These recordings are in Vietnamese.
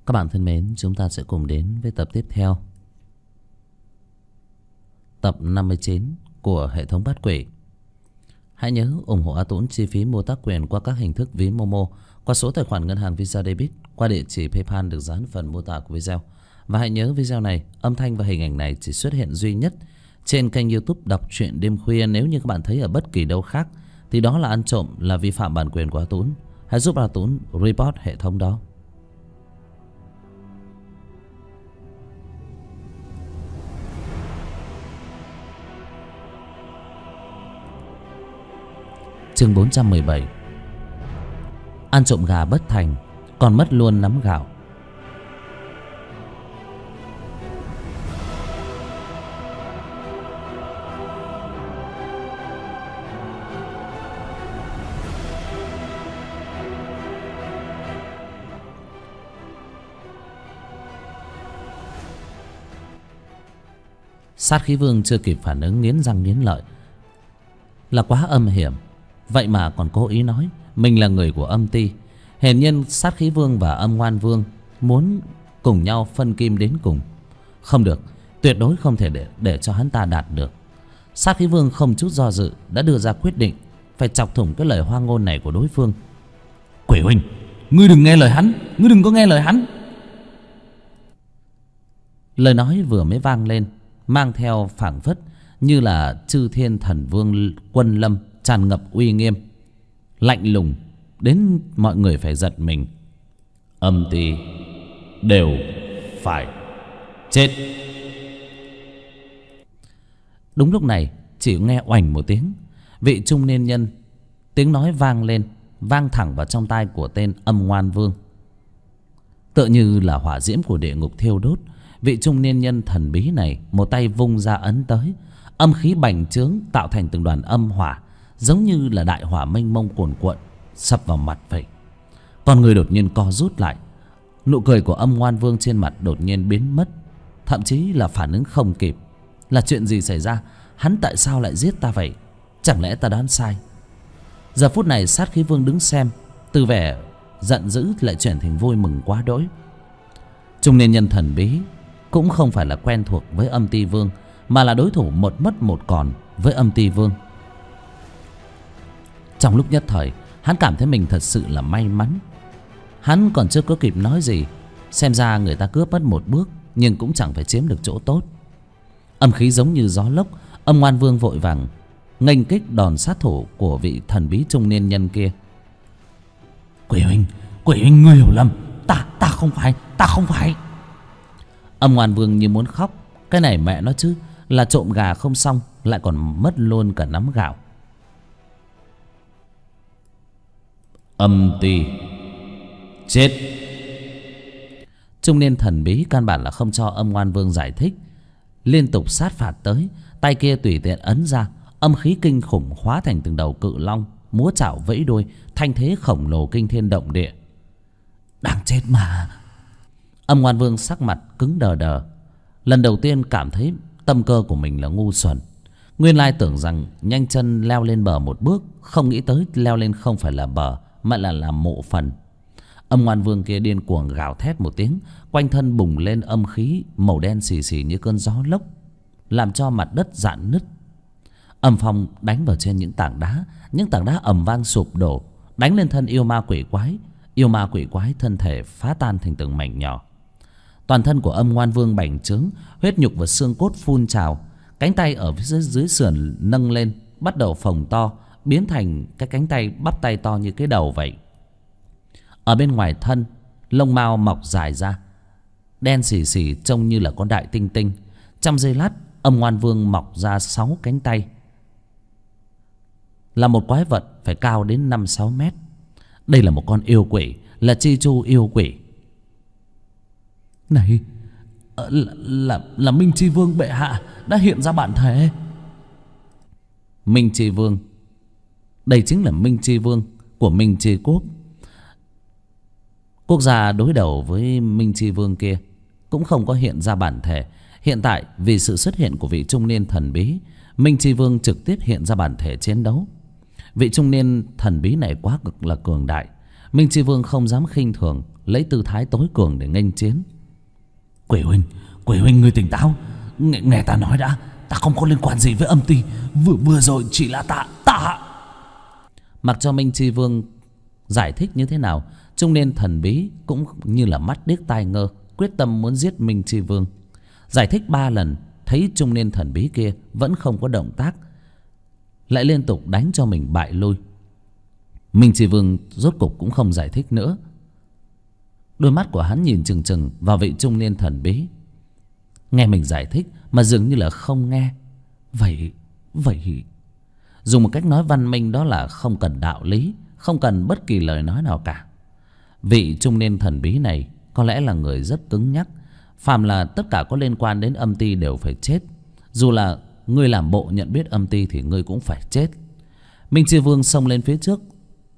Các bạn thân mến, chúng ta sẽ cùng đến với tập tiếp theo, tập 59 của hệ thống Bát Quỷ. Hãy nhớ ủng hộ A Tũng chi phí mua tác quyền qua các hình thức ví Momo, qua số tài khoản ngân hàng Visa Debit, qua địa chỉ PayPal được dán phần mô tả của video. Và hãy nhớ video này, âm thanh và hình ảnh này chỉ xuất hiện duy nhất trên kênh YouTube Đọc Truyện Đêm Khuya. Nếu như các bạn thấy ở bất kỳ đâu khác thì đó là ăn trộm, là vi phạm bản quyền của A Tũng. Hãy giúp A Tũng report hệ thống đó. Chương 417. Ăn trộm gà bất thành, còn mất luôn nắm gạo. Sát khí vương chưa kịp phản ứng, nghiến răng nghiến lợi. Là quá âm hiểm, vậy mà còn cố ý nói mình là người của âm ty. Hiển nhiên sát khí vương và âm ngoan vương muốn cùng nhau phân kim đến cùng. Không được, tuyệt đối không thể để cho hắn ta đạt được. Sát khí vương không chút do dự đã đưa ra quyết định phải chọc thủng cái lời hoang ngôn này của đối phương. Quỷ huynh, ngươi đừng nghe lời hắn, ngươi đừng có nghe lời hắn. Lời nói vừa mới vang lên, mang theo phảng phất như là chư thiên thần vương quân lâm, tràn ngập uy nghiêm, lạnh lùng đến mọi người phải giật mình. Âm ty đều phải chết. Đúng lúc này chỉ nghe oành một tiếng, vị trung niên nhân, tiếng nói vang lên, vang thẳng vào trong tai của tên âm ngoan vương. Tựa như là hỏa diễm của địa ngục thiêu đốt, vị trung niên nhân thần bí này một tay vung ra ấn tới, âm khí bành trướng tạo thành từng đoàn âm hỏa, giống như là đại hỏa mênh mông cuồn cuộn sập vào mặt vậy. Con người đột nhiên co rút lại, nụ cười của âm ngoan vương trên mặt đột nhiên biến mất, thậm chí là phản ứng không kịp. Là chuyện gì xảy ra? Hắn tại sao lại giết ta vậy? Chẳng lẽ ta đoán sai? Giờ phút này sát khí vương đứng xem, từ vẻ giận dữ lại chuyển thành vui mừng quá đỗi. Trung niên nhân thần bí cũng không phải là quen thuộc với âm ty vương, mà là đối thủ một mất một còn với âm ty vương. Trong lúc nhất thời, hắn cảm thấy mình thật sự là may mắn. Hắn còn chưa có kịp nói gì, xem ra người ta cướp mất một bước nhưng cũng chẳng phải chiếm được chỗ tốt. Âm khí giống như gió lốc, âm ngoan vương vội vàng nghênh kích đòn sát thủ của vị thần bí trung niên nhân kia. Quỷ huynh, ngươi hiểu lầm, ta không phải. Âm ngoan vương như muốn khóc. Cái này mẹ nó chứ, là trộm gà không xong lại còn mất luôn cả nắm gạo. Âm ty chết. Trung niên thần bí căn bản là không cho âm ngoan vương giải thích, liên tục sát phạt tới. Tay kia tùy tiện ấn ra, âm khí kinh khủng hóa thành từng đầu cự long, múa chảo vẫy đuôi, thanh thế khổng lồ kinh thiên động địa. Đang chết mà. Âm ngoan vương sắc mặt cứng đờ đờ. Lần đầu tiên cảm thấy tâm cơ của mình là ngu xuẩn. Nguyên lai tưởng rằng nhanh chân leo lên bờ một bước, không nghĩ tới leo lên không phải là bờ mà là mộ phần. Âm ngoan vương kia điên cuồng gào thét một tiếng, quanh thân bùng lên âm khí màu đen xì xì như cơn gió lốc, làm cho mặt đất rạn nứt. Âm phong đánh vào trên những tảng đá ầm vang sụp đổ, đánh lên thân yêu ma quỷ quái. Yêu ma quỷ quái thân thể phá tan thành từng mảnh nhỏ. Toàn thân của âm ngoan vương bành trướng, huyết nhục và xương cốt phun trào. Cánh tay ở phía dưới sườn nâng lên, bắt đầu phồng to, biến thành cái cánh tay bắp tay to như cái đầu vậy. Ở bên ngoài thân, lông mao mọc dài ra, đen xì xì trông như là con đại tinh tinh. Trong giây lát, âm ngoan vương mọc ra 6 cánh tay, là một quái vật phải cao đến 5-6 mét. Đây là một con yêu quỷ, là chi chu yêu quỷ. Này, là Minh Chi Vương bệ hạ đã hiện ra bản thể. Minh Chi Vương, đây chính là Minh Chi Vương của Minh Chi Quốc. Quốc gia đối đầu với Minh Chi Vương kia cũng không có hiện ra bản thể. Hiện tại vì sự xuất hiện của vị trung niên thần bí, Minh Chi Vương trực tiếp hiện ra bản thể chiến đấu. Vị trung niên thần bí này quá cực là cường đại. Minh Chi Vương không dám khinh thường, lấy tư thái tối cường để nghênh chiến. Quỷ huynh ngươi tỉnh táo, nghe ta nói đã, ta không có liên quan gì với âm ty. Vừa rồi chỉ là ta. Mặc cho Minh Chi Vương giải thích như thế nào, trung niên thần bí cũng như là mắt điếc tai ngơ, quyết tâm muốn giết Minh Chi Vương. Giải thích 3 lần, thấy trung niên thần bí kia vẫn không có động tác, lại liên tục đánh cho mình bại lui. Minh Chi Vương rốt cục cũng không giải thích nữa. Đôi mắt của hắn nhìn chừng chừng vào vị trung niên thần bí, nghe mình giải thích mà dường như là không nghe. Vậy dùng một cách nói văn minh, đó là không cần đạo lý, không cần bất kỳ lời nói nào cả. Vị trung niên thần bí này có lẽ là người rất cứng nhắc, phàm là tất cả có liên quan đến âm ty đều phải chết. Dù là ngươi làm bộ nhận biết âm ty thì ngươi cũng phải chết. Minh Chi Vương xông lên phía trước,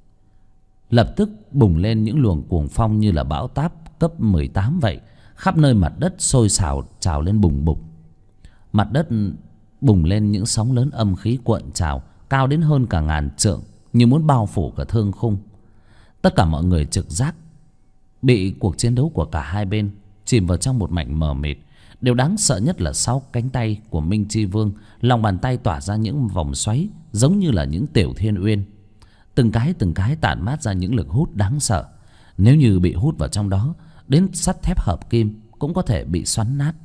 lập tức bùng lên những luồng cuồng phong như là bão táp cấp 18 vậy. Khắp nơi mặt đất sôi sào trào lên bùng bùng. Mặt đất bùng lên những sóng lớn âm khí cuộn trào, cao đến hơn cả ngàn trượng, như muốn bao phủ cả thương khung. Tất cả mọi người trực giác bị cuộc chiến đấu của cả hai bên chìm vào trong một mảnh mờ mịt. Điều đáng sợ nhất là sau cánh tay của Minh Chi Vương, lòng bàn tay tỏa ra những vòng xoáy giống như là những tiểu thiên uyên, từng cái tản mát ra những lực hút đáng sợ. Nếu như bị hút vào trong đó, đến sắt thép hợp kim cũng có thể bị xoắn nát.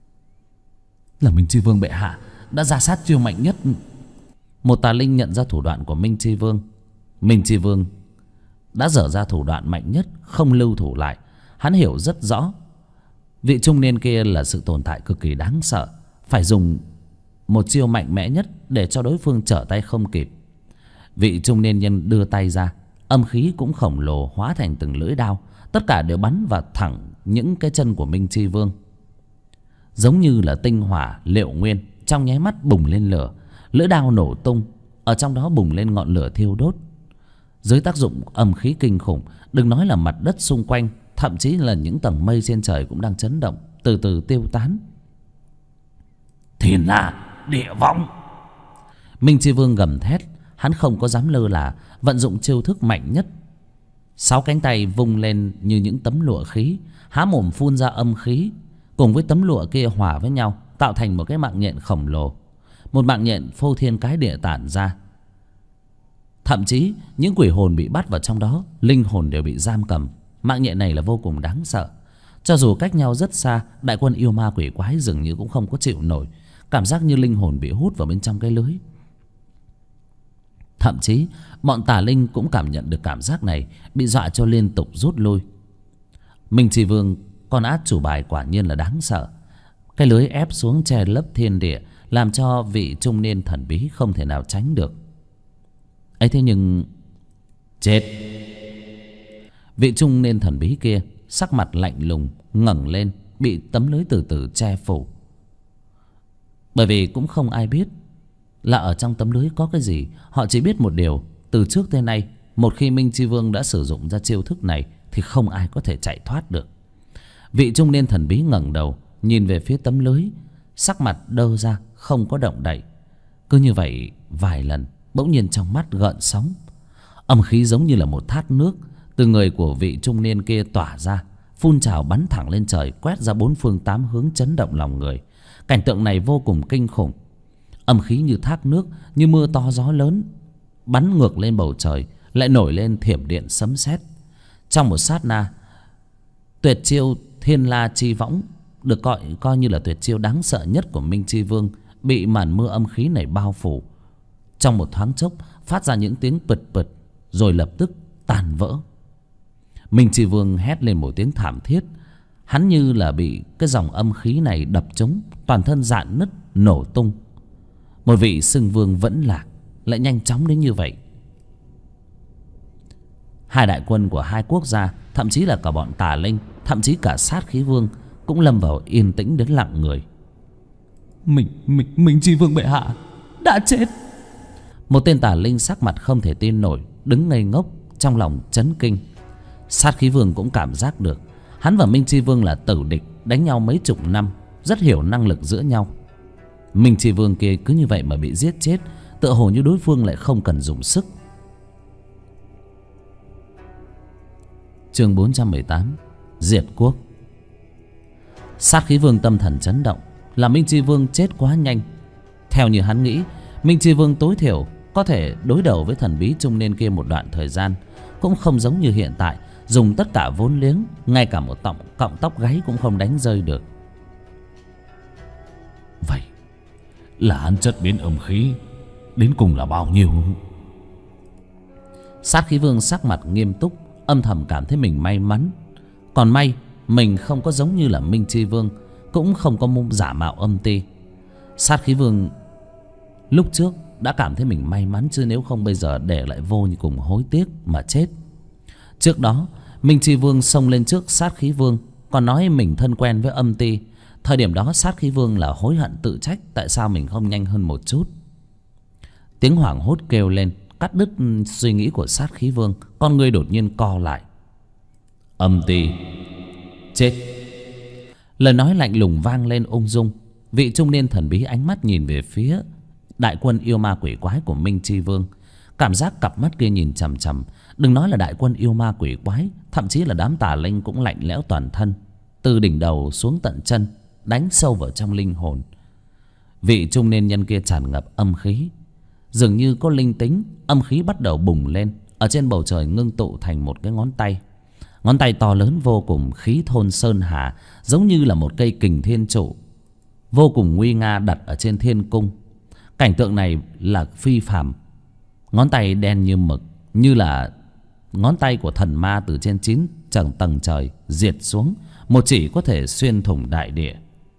Là Minh Chi Vương bệ hạ đã ra sát chiêu mạnh nhất. Một tà linh nhận ra thủ đoạn của Minh Chi Vương. Minh Chi Vương đã dở ra thủ đoạn mạnh nhất, không lưu thủ lại. Hắn hiểu rất rõ vị trung niên kia là sự tồn tại cực kỳ đáng sợ, phải dùng một chiêu mạnh mẽ nhất để cho đối phương trở tay không kịp. Vị trung niên nhân đưa tay ra, âm khí cũng khổng lồ hóa thành từng lưỡi đao, tất cả đều bắn vào thẳng những cái chân của Minh Chi Vương. Giống như là tinh hỏa liệu nguyên, trong nháy mắt bùng lên lửa. Lưỡi đao nổ tung, ở trong đó bùng lên ngọn lửa thiêu đốt. Dưới tác dụng âm khí kinh khủng, đừng nói là mặt đất xung quanh, thậm chí là những tầng mây trên trời cũng đang chấn động, từ từ tiêu tán. Thiên la địa võng! Minh Chi Vương gầm thét. Hắn không có dám lơ là, vận dụng chiêu thức mạnh nhất. 6 cánh tay vung lên như những tấm lụa khí, há mồm phun ra âm khí, cùng với tấm lụa kia hòa với nhau, tạo thành một cái mạng nhện khổng lồ. Một mạng nhện phô thiên cái địa tản ra. Thậm chí những quỷ hồn bị bắt vào trong đó, linh hồn đều bị giam cầm. Mạng nhện này là vô cùng đáng sợ. Cho dù cách nhau rất xa, đại quân yêu ma quỷ quái dường như cũng không có chịu nổi. Cảm giác như linh hồn bị hút vào bên trong cái lưới. Thậm chí bọn tà linh cũng cảm nhận được cảm giác này, bị dọa cho liên tục rút lui. Minh Chi Vương, con át chủ bài quả nhiên là đáng sợ. Cái lưới ép xuống che lấp thiên địa, làm cho vị trung niên thần bí không thể nào tránh được. ấy thế nhưng chết. Vị trung niên thần bí kia sắc mặt lạnh lùng ngẩng lên, bị tấm lưới từ từ che phủ. Bởi vì cũng không ai biết là ở trong tấm lưới có cái gì. Họ chỉ biết một điều, từ trước tới nay, một khi Minh Chi Vương đã sử dụng ra chiêu thức này thì không ai có thể chạy thoát được. Vị trung niên thần bí ngẩng đầu nhìn về phía tấm lưới, sắc mặt đơ ra, không có động đậy. Cứ như vậy vài lần, bỗng nhiên trong mắt gợn sóng. Âm khí giống như là một thác nước từ người của vị trung niên kia tỏa ra, phun trào bắn thẳng lên trời, quét ra 4 phương 8 hướng, chấn động lòng người. Cảnh tượng này vô cùng kinh khủng. Âm khí như thác nước, như mưa to gió lớn, bắn ngược lên bầu trời, lại nổi lên thiểm điện sấm sét. Trong một sát na, tuyệt chiêu Thiên La Chi Võng được coi như là tuyệt chiêu đáng sợ nhất của Minh Chi Vương, bị màn mưa âm khí này bao phủ. Trong một thoáng chốc phát ra những tiếng bật bật, rồi lập tức tan vỡ. Minh Chi Vương hét lên một tiếng thảm thiết. Hắn như là bị cái dòng âm khí này đập trúng, toàn thân rạn nứt nổ tung. Một vị xưng vương vẫn lạc lại nhanh chóng đến như vậy. Hai đại quân của hai quốc gia, thậm chí là cả bọn tà linh, thậm chí cả sát khí vương cũng lâm vào yên tĩnh đến lặng người. Minh Chi Vương bệ hạ đã chết. Một tên tà linh sắc mặt không thể tin nổi, đứng ngây ngốc, trong lòng chấn kinh. Sát khí vương cũng cảm giác được hắn và Minh Chi Vương là tử địch, đánh nhau mấy chục năm, rất hiểu năng lực giữa nhau. Minh Chi Vương kia cứ như vậy mà bị giết chết, tựa hồ như đối phương lại không cần dùng sức. Chương 418 Diệt quốc. Sát khí vương tâm thần chấn động, là Minh Chi Vương chết quá nhanh. Theo như hắn nghĩ, Minh Chi Vương tối thiểu có thể đối đầu với thần bí trung niên kia một đoạn thời gian, cũng không giống như hiện tại dùng tất cả vốn liếng, ngay cả một cọng tóc gáy cũng không đánh rơi được. Vậy là hắn chất biến âm khí đến cùng là bao nhiêu? Sát khí vương sắc mặt nghiêm túc, âm thầm cảm thấy mình may mắn. Còn may mình không có giống như là Minh Chi Vương, cũng không có mông giả mạo âm ti. Sát khí vương lúc trước đã cảm thấy mình may mắn, chứ nếu không bây giờ để lại vô như cùng hối tiếc mà chết. Trước đó Minh Chi Vương xông lên trước sát khí vương, còn nói mình thân quen với âm ti. Thời điểm đó sát khí vương là hối hận tự trách tại sao mình không nhanh hơn một chút. Tiếng hoảng hốt kêu lên cắt đứt suy nghĩ của sát khí vương, con người đột nhiên co lại. Âm ti chết. Lời nói lạnh lùng vang lên ung dung. Vị trung niên thần bí ánh mắt nhìn về phía đại quân yêu ma quỷ quái của Minh Chi Vương. Cảm giác cặp mắt kia nhìn chằm chằm, đừng nói là đại quân yêu ma quỷ quái, thậm chí là đám tà linh cũng lạnh lẽo toàn thân, từ đỉnh đầu xuống tận chân, đánh sâu vào trong linh hồn. Vị trung niên nhân kia tràn ngập âm khí, dường như có linh tính. Âm khí bắt đầu bùng lên, ở trên bầu trời ngưng tụ thành một cái ngón tay. Ngón tay to lớn vô cùng, khí thôn sơn hà, giống như là một cây kình thiên trụ vô cùng nguy nga đặt ở trên thiên cung. Cảnh tượng này là phi phàm. Ngón tay đen như mực, như là ngón tay của thần ma từ trên 9 tầng trời diệt xuống, một chỉ có thể xuyên thủng đại địa.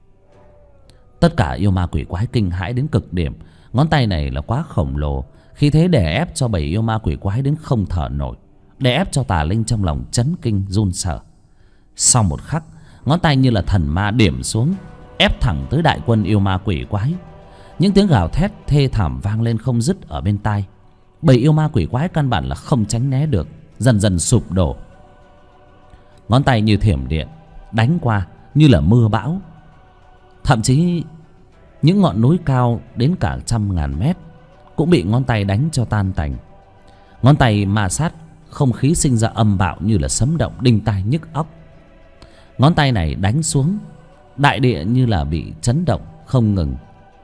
Tất cả yêu ma quỷ quái kinh hãi đến cực điểm. Ngón tay này là quá khổng lồ, khí thế đè ép cho bầy yêu ma quỷ quái đến không thở nổi, đè ép cho tà linh trong lòng chấn kinh run sợ. Sau một khắc, ngón tay như là thần ma điểm xuống, ép thẳng tới đại quân yêu ma quỷ quái. Những tiếng gào thét thê thảm vang lên không dứt ở bên tai. Bầy yêu ma quỷ quái căn bản là không tránh né được, dần dần sụp đổ. Ngón tay như thiểm điện đánh qua, như là mưa bão. Thậm chí những ngọn núi cao đến cả 100.000 mét cũng bị ngón tay đánh cho tan tành. Ngón tay ma sát, không khí sinh ra âm bạo như là sấm động, đinh tai nhức óc. Ngón tay này đánh xuống, đại địa như là bị chấn động không ngừng.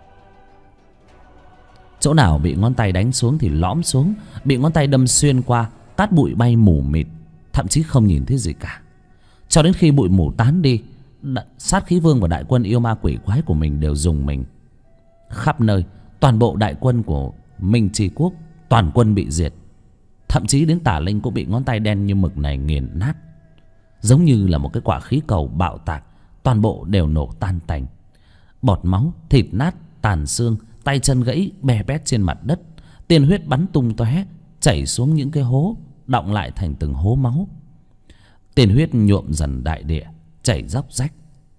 Chỗ nào bị ngón tay đánh xuống thì lõm xuống, bị ngón tay đâm xuyên qua, cát bụi bay mù mịt, thậm chí không nhìn thấy gì cả. Cho đến khi bụi mù tán đi, sát khí vương và đại quân yêu ma quỷ quái của mình đều dùng mình. Khắp nơi, toàn bộ đại quân của Minh Chi Quốc toàn quân bị diệt. Thậm chí đến tà linh cũng bị ngón tay đen như mực này nghiền nát, giống như là một cái quả khí cầu bạo tạc, toàn bộ đều nổ tan tành. Bọt máu, thịt nát, tàn xương, tay chân gãy bè bét trên mặt đất, tiên huyết bắn tung tóe chảy xuống những cái hố, đọng lại thành từng hố máu. Tiên huyết nhuộm dần đại địa, chảy róc rách.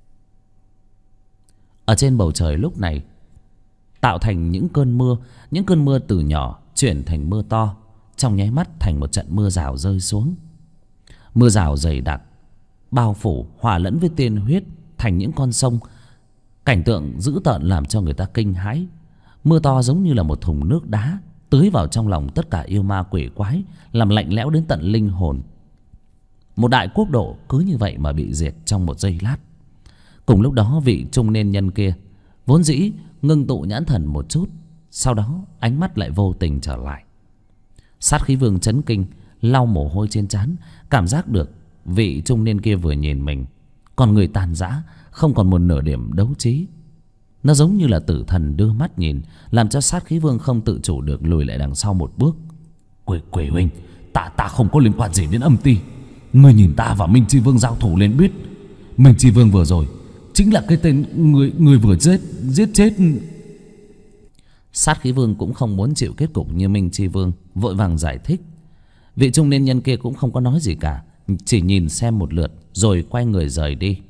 Ở trên bầu trời lúc này tạo thành những cơn mưa. Những cơn mưa từ nhỏ chuyển thành mưa to, trong nháy mắt thành một trận mưa rào rơi xuống. Mưa rào dày đặc bao phủ hòa lẫn với tiên huyết thành những con sông. Cảnh tượng dữ tợn làm cho người ta kinh hãi. Mưa to giống như là một thùng nước đá tưới vào trong lòng tất cả yêu ma quỷ quái, làm lạnh lẽo đến tận linh hồn. Một đại quốc độ cứ như vậy mà bị diệt trong một giây lát. Cùng lúc đó vị trung niên nhân kia vốn dĩ ngưng tụ nhãn thần một chút, sau đó ánh mắt lại vô tình trở lại. Sát khí vương chấn kinh, lau mồ hôi trên trán, cảm giác được vị trung niên kia vừa nhìn mình, còn người tàn rã, không còn một nửa điểm đấu trí. Nó giống như là tử thần đưa mắt nhìn, làm cho sát khí vương không tự chủ được lùi lại đằng sau một bước. Quỷ huynh, ta không có liên quan gì đến âm ti. Ngươi nhìn ta và Minh Chi Vương giao thủ lên biết. Minh Chi Vương vừa rồi chính là cái tên người vừa giết chết. Sát khí vương cũng không muốn chịu kết cục như Minh Chi Vương, vội vàng giải thích. Vị trung niên nhân kia cũng không có nói gì cả, chỉ nhìn xem một lượt rồi quay người rời đi.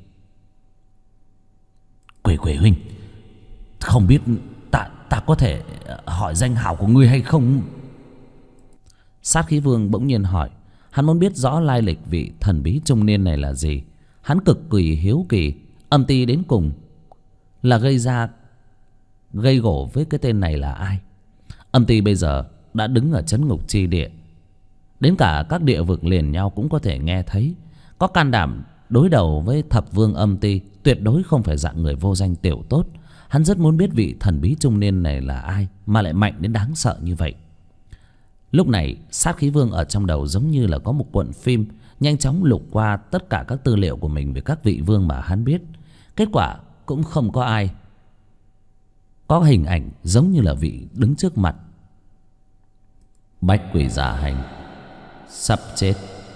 Quỷ huynh, không biết ta có thể hỏi danh hào của ngươi hay không? Sát khí vương bỗng nhiên hỏi. Hắn muốn biết rõ lai lịch vị thần bí trung niên này là gì. Hắn cực kỳ hiếu kỳ, âm ti đến cùng là gây gổ với cái tên này là ai. Âm ti bây giờ đã đứng ở trấn ngục chi địa, Đến cả các địa vực liền nhau cũng có thể nghe thấy. Có can đảm đối đầu với thập vương âm ti, tuyệt đối không phải dạng người vô danh tiểu tốt. Hắn rất muốn biết vị thần bí trung niên này là ai mà lại mạnh đến đáng sợ như vậy. Lúc này Sát Khí Vương ở trong đầu giống như là có một cuộn phim, nhanh chóng lục qua tất cả các tư liệu của mình về các vị vương mà hắn biết. Kết quả cũng không có ai có hình ảnh giống như là vị đứng trước mặt. Bách Quỷ Dạ Hành sắp chết.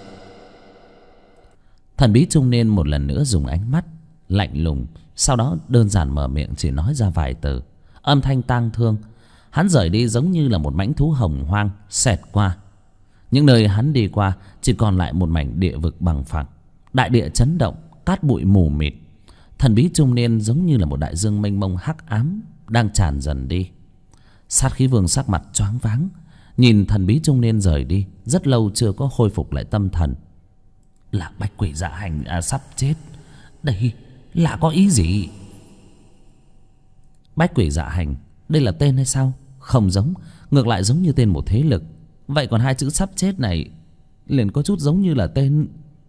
Thần bí trung niên một lần nữa dùng ánh mắt lạnh lùng, sau đó đơn giản mở miệng chỉ nói ra vài từ, âm thanh tang thương. Hắn rời đi giống như là một mãnh thú hồng hoang xẹt qua. Những nơi hắn đi qua chỉ còn lại một mảnh địa vực bằng phẳng, đại địa chấn động, cát bụi mù mịt. Thần bí trung niên giống như là một đại dương mênh mông hắc ám đang tràn dần đi. Sát Khí Vương sắc mặt choáng váng, nhìn thần bí trung niên rời đi, rất lâu chưa có khôi phục lại tâm thần. Là Bách Quỷ Dạ Hành sắp chết. Đây là có ý gì? Bách Quỷ Dạ Hành, đây là tên hay sao? Không giống, ngược lại giống như tên một thế lực. Vậy còn hai chữ sắp chết này liền có chút giống như là tên.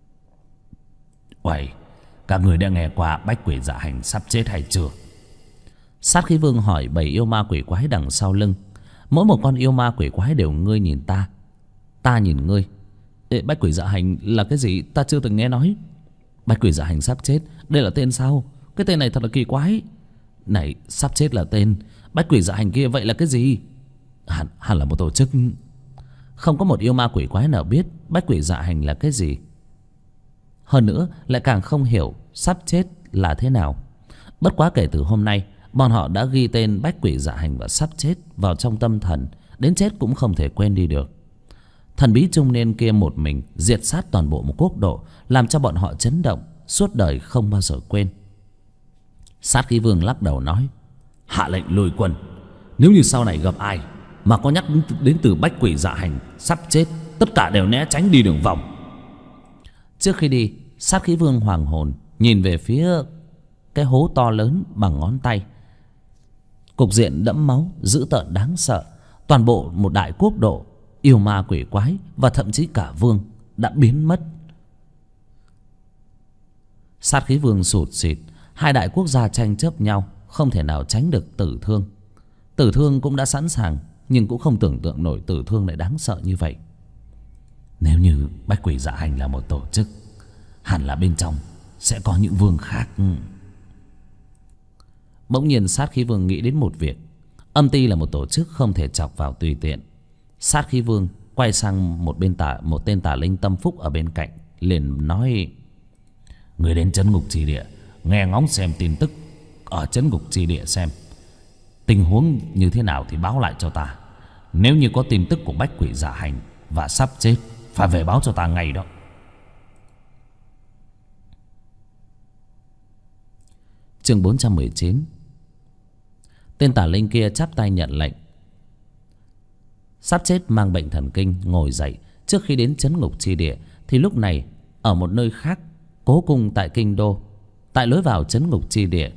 Uầy, các người đã nghe qua Bách Quỷ Dạ Hành sắp chết hay chưa? Sát Khí Vương hỏi bầy yêu ma quỷ quái đằng sau lưng. Mỗi một con yêu ma quỷ quái đều ngươi nhìn ta, ta nhìn ngươi. Ê, Bách Quỷ Dạ Hành là cái gì? Ta chưa từng nghe nói. Bách Quỷ Dạ Hành sắp chết, đây là tên sao? Cái tên này thật là kỳ quái. Này, sắp chết là tên, Bách Quỷ Dạ Hành kia vậy là cái gì? Hẳn là một tổ chức. Không có một yêu ma quỷ quái nào biết Bách Quỷ Dạ Hành là cái gì. Hơn nữa lại càng không hiểu sắp chết là thế nào. Bất quá kể từ hôm nay, bọn họ đã ghi tên Bách Quỷ Dạ Hành và sắp chết vào trong tâm thần, đến chết cũng không thể quên đi được. Thần bí trung niên kia một mình diệt sát toàn bộ một quốc độ, làm cho bọn họ chấn động, suốt đời không bao giờ quên. Sát Khí Vương lắc đầu nói: hạ lệnh lùi quân. Nếu như sau này gặp ai mà có nhắc đến từ Bách Quỷ Dạ Hành sắp chết, tất cả đều né tránh đi đường vòng. Trước khi đi, Sát Khí Vương hoàng hồn nhìn về phía cái hố to lớn bằng ngón tay. Cục diện đẫm máu, dữ tợn đáng sợ. Toàn bộ một đại quốc độ, yêu ma quỷ quái và thậm chí cả vương đã biến mất. Sát Khí Vương sụt sịt. Hai đại quốc gia tranh chấp nhau, không thể nào tránh được tử thương. Tử thương cũng đã sẵn sàng, nhưng cũng không tưởng tượng nổi tử thương lại đáng sợ như vậy. Nếu như Bách Quỷ Dạ Hành là một tổ chức, hẳn là bên trong sẽ có những vương khác. Bỗng nhiên Sát Khí Vương nghĩ đến một việc. Âm ty là một tổ chức không thể chọc vào tùy tiện. Sát Khí Vương quay sang một tên tà linh tâm phúc ở bên cạnh, liền nói: người đến Trấn Ngục Chi Địa nghe ngóng xem tin tức ở Trấn Ngục Chi Địa, xem tình huống như thế nào thì báo lại cho ta. Nếu như có tin tức của Bách Quỷ Dạ Hành và sắp chết, phải về báo cho ta ngay đó. Chương 419. Tên tà linh kia chắp tay nhận lệnh. Sắp chết mang bệnh thần kinh ngồi dậy. Trước khi đến Trấn Ngục Chi Địa thì lúc này ở một nơi khác, Cố Cung tại kinh đô, tại lối vào Trấn Ngục Chi Địa.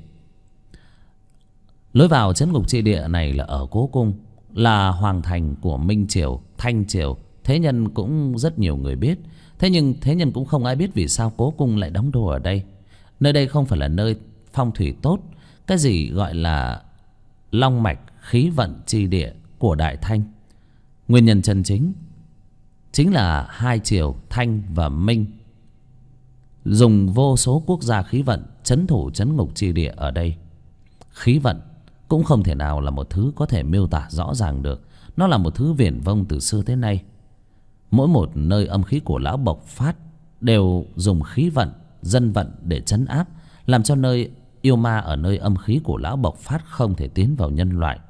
Lối vào Trấn Ngục Chi Địa này là ở Cố Cung, là hoàng thành của Minh Triều, Thanh Triều. Thế nhân cũng rất nhiều người biết. Thế nhưng thế nhân cũng không ai biết vì sao Cố Cung lại đóng đô ở đây. Nơi đây không phải là nơi phong thủy tốt. Cái gì gọi là long mạch khí vận chi địa của Đại Thanh. Nguyên nhân chân chính là hai triều Thanh và Minh dùng vô số quốc gia khí vận trấn thủ Trấn Ngục Chi Địa ở đây. Khí vận cũng không thể nào là một thứ có thể miêu tả rõ ràng được. Nó là một thứ viển vông từ xưa tới nay. Mỗi một nơi âm khí của lão bộc phát đều dùng khí vận, dân vận để trấn áp, làm cho nơi yêu ma ở nơi âm khí của lão bộc phát không thể tiến vào nhân loại.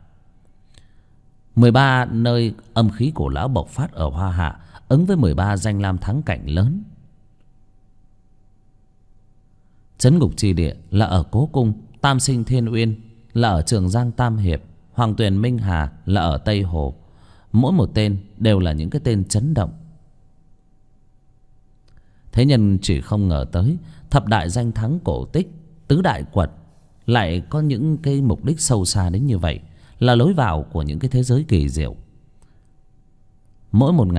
13 nơi âm khí của lão bộc phát ở Hoa Hạ ứng với 13 danh lam thắng cảnh lớn. Trấn Ngục Chi Địa là ở Cố Cung, Tam Sinh Thiên Uyên là ở Trường Giang Tam Hiệp, Hoàng Tuyền Minh Hà là ở Tây Hồ. Mỗi một tên đều là những cái tên chấn động. Thế nhân chỉ không ngờ tới thập đại danh thắng cổ tích, tứ đại quật lại có những cái mục đích sâu xa đến như vậy, là lối vào của những cái thế giới kỳ diệu. Mỗi một ngày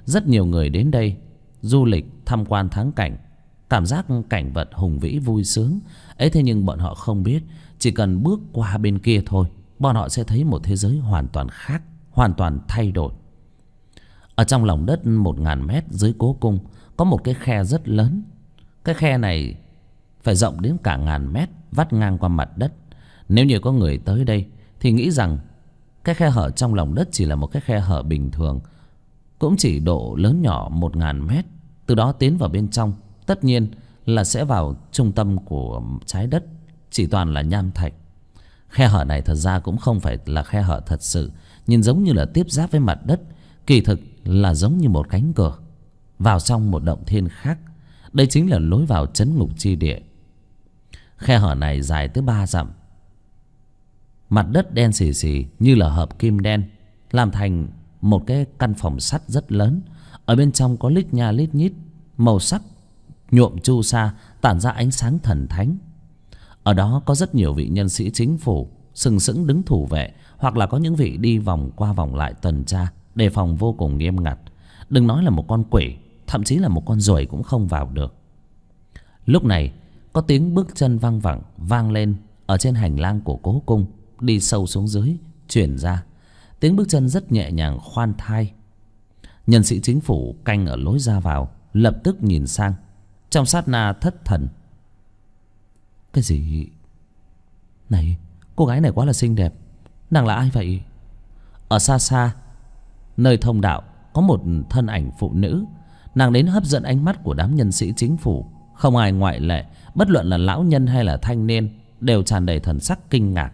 Rất nhiều người đến đây du lịch tham quan thắng cảnh, cảm giác cảnh vật hùng vĩ vui sướng ấy. Thế nhưng bọn họ không biết, chỉ cần bước qua bên kia thôi, bọn họ sẽ thấy một thế giới hoàn toàn khác, hoàn toàn thay đổi. Ở trong lòng đất 1000 mét dưới cố cung có một cái khe rất lớn. Cái khe này phải rộng đến cả 1000 mét, vắt ngang qua mặt đất. Nếu như có người tới đây thì nghĩ rằng cái khe hở trong lòng đất chỉ là một cái khe hở bình thường, cũng chỉ độ lớn nhỏ 1000 mét. Từ đó tiến vào bên trong, tất nhiên là sẽ vào trung tâm của trái đất, chỉ toàn là nham thạch. Khe hở này thật ra cũng không phải là khe hở thật sự, nhìn giống như là tiếp giáp với mặt đất, kỳ thực là giống như một cánh cửa vào trong một động thiên khác. Đây chính là lối vào trấn ngục chi địa. Khe hở này dài tới 3 dặm. Mặt đất đen xì xì như là hợp kim đen, làm thành một cái căn phòng sắt rất lớn. Ở bên trong có lít nha lít nhít màu sắc nhuộm chu sa, tản ra ánh sáng thần thánh. Ở đó có rất nhiều vị nhân sĩ chính phủ sừng sững đứng thủ vệ, hoặc là có những vị đi vòng qua vòng lại tuần tra, đề phòng vô cùng nghiêm ngặt. Đừng nói là một con quỷ, thậm chí là một con ruồi cũng không vào được. Lúc này có tiếng bước chân văng vẳng vang lên ở trên hành lang của cố cung, đi sâu xuống dưới truyền ra. Tiếng bước chân rất nhẹ nhàng khoan thai. Nhân sĩ chính phủ canh ở lối ra vào lập tức nhìn sang, trong sát na thất thần. Cái gì? Này, cô gái này quá là xinh đẹp, nàng là ai vậy? Ở xa xa nơi thông đạo có một thân ảnh phụ nữ, nàng đến hấp dẫn ánh mắt của đám nhân sĩ chính phủ. Không ai ngoại lệ, bất luận là lão nhân hay là thanh niên đều tràn đầy thần sắc kinh ngạc.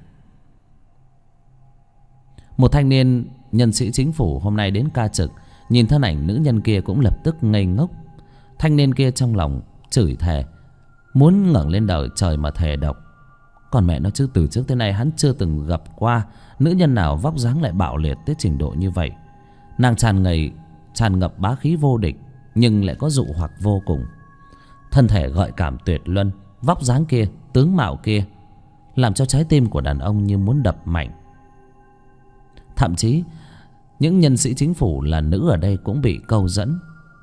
Một thanh niên nhân sĩ chính phủ hôm nay đến ca trực, nhìn thân ảnh nữ nhân kia cũng lập tức ngây ngốc. Thanh niên kia trong lòng chửi thề, muốn ngẩng lên đời trời mà thề độc. Còn mẹ nó chứ, từ trước tới nay hắn chưa từng gặp qua nữ nhân nào vóc dáng lại bạo liệt tới trình độ như vậy. Nàng tràn ngập bá khí vô địch, nhưng lại có dụ hoặc vô cùng. Thân thể gợi cảm tuyệt luân, vóc dáng kia, tướng mạo kia làm cho trái tim của đàn ông như muốn đập mạnh. Thậm chí những nhân sĩ chính phủ là nữ ở đây cũng bị câu dẫn.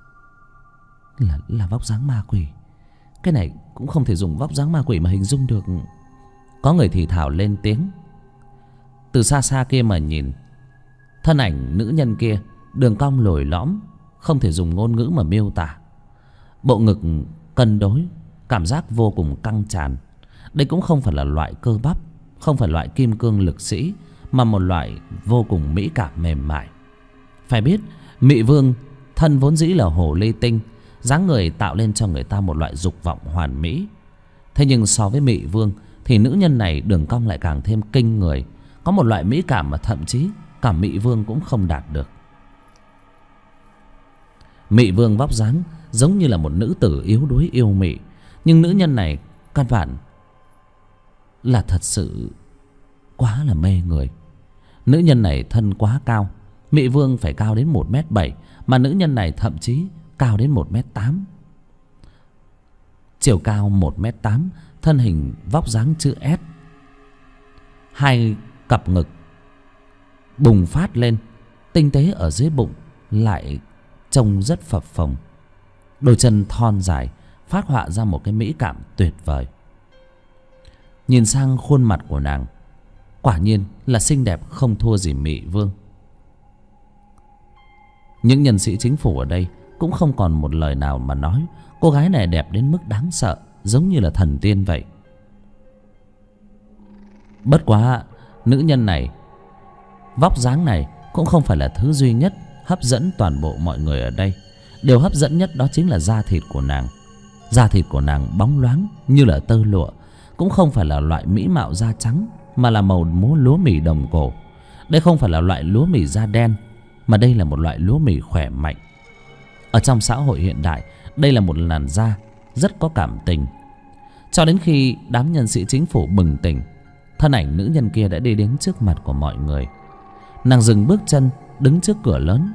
Là vóc dáng ma quỷ. Cái này cũng không thể dùng vóc dáng ma quỷ mà hình dung được. Có người thì thào lên tiếng. Từ xa xa kia mà nhìn, thân ảnh nữ nhân kia đường cong lồi lõm, không thể dùng ngôn ngữ mà miêu tả. Bộ ngực cân đối, cảm giác vô cùng căng tràn. Đây cũng không phải là loại cơ bắp, không phải loại kim cương lực sĩ, mà một loại vô cùng mỹ cảm mềm mại. Phải biết Mị Vương thân vốn dĩ là hồ ly tinh, dáng người tạo lên cho người ta một loại dục vọng hoàn mỹ. Thế nhưng so với Mị Vương thì nữ nhân này đường cong lại càng thêm kinh người, có một loại mỹ cảm mà thậm chí cả Mị Vương cũng không đạt được. Mị Vương vóc dáng giống như là một nữ tử yếu đuối yêu mị, nhưng nữ nhân này căn bản là thật sự quá là mê người. Nữ nhân này thân quá cao, Mị Vương phải cao đến 1m7, mà nữ nhân này thậm chí cao đến 1m8. Chiều cao 1m8, thân hình vóc dáng chữ S, hai cặp ngực bùng phát lên, tinh tế ở dưới bụng lại trông rất phập phồng. Đôi chân thon dài phát họa ra một cái mỹ cảm tuyệt vời. Nhìn sang khuôn mặt của nàng, quả nhiên là xinh đẹp không thua gì Mị Vương. Những nhân sĩ chính phủ ở đây cũng không còn một lời nào mà nói. Cô gái này đẹp đến mức đáng sợ, giống như là thần tiên vậy. Bất quá nữ nhân này, vóc dáng này cũng không phải là thứ duy nhất hấp dẫn toàn bộ mọi người ở đây. Điều hấp dẫn nhất đó chính là da thịt của nàng. Da thịt của nàng bóng loáng như là tơ lụa, cũng không phải là loại mỹ mạo da trắng, mà là màu múa lúa mì đồng cổ. Đây không phải là loại lúa mì da đen, mà đây là một loại lúa mì khỏe mạnh. Ở trong xã hội hiện đại, đây là một làn da rất có cảm tình. Cho đến khi đám nhân sĩ chính phủ bừng tỉnh, thân ảnh nữ nhân kia đã đi đến trước mặt của mọi người. Nàng dừng bước chân, đứng trước cửa lớn.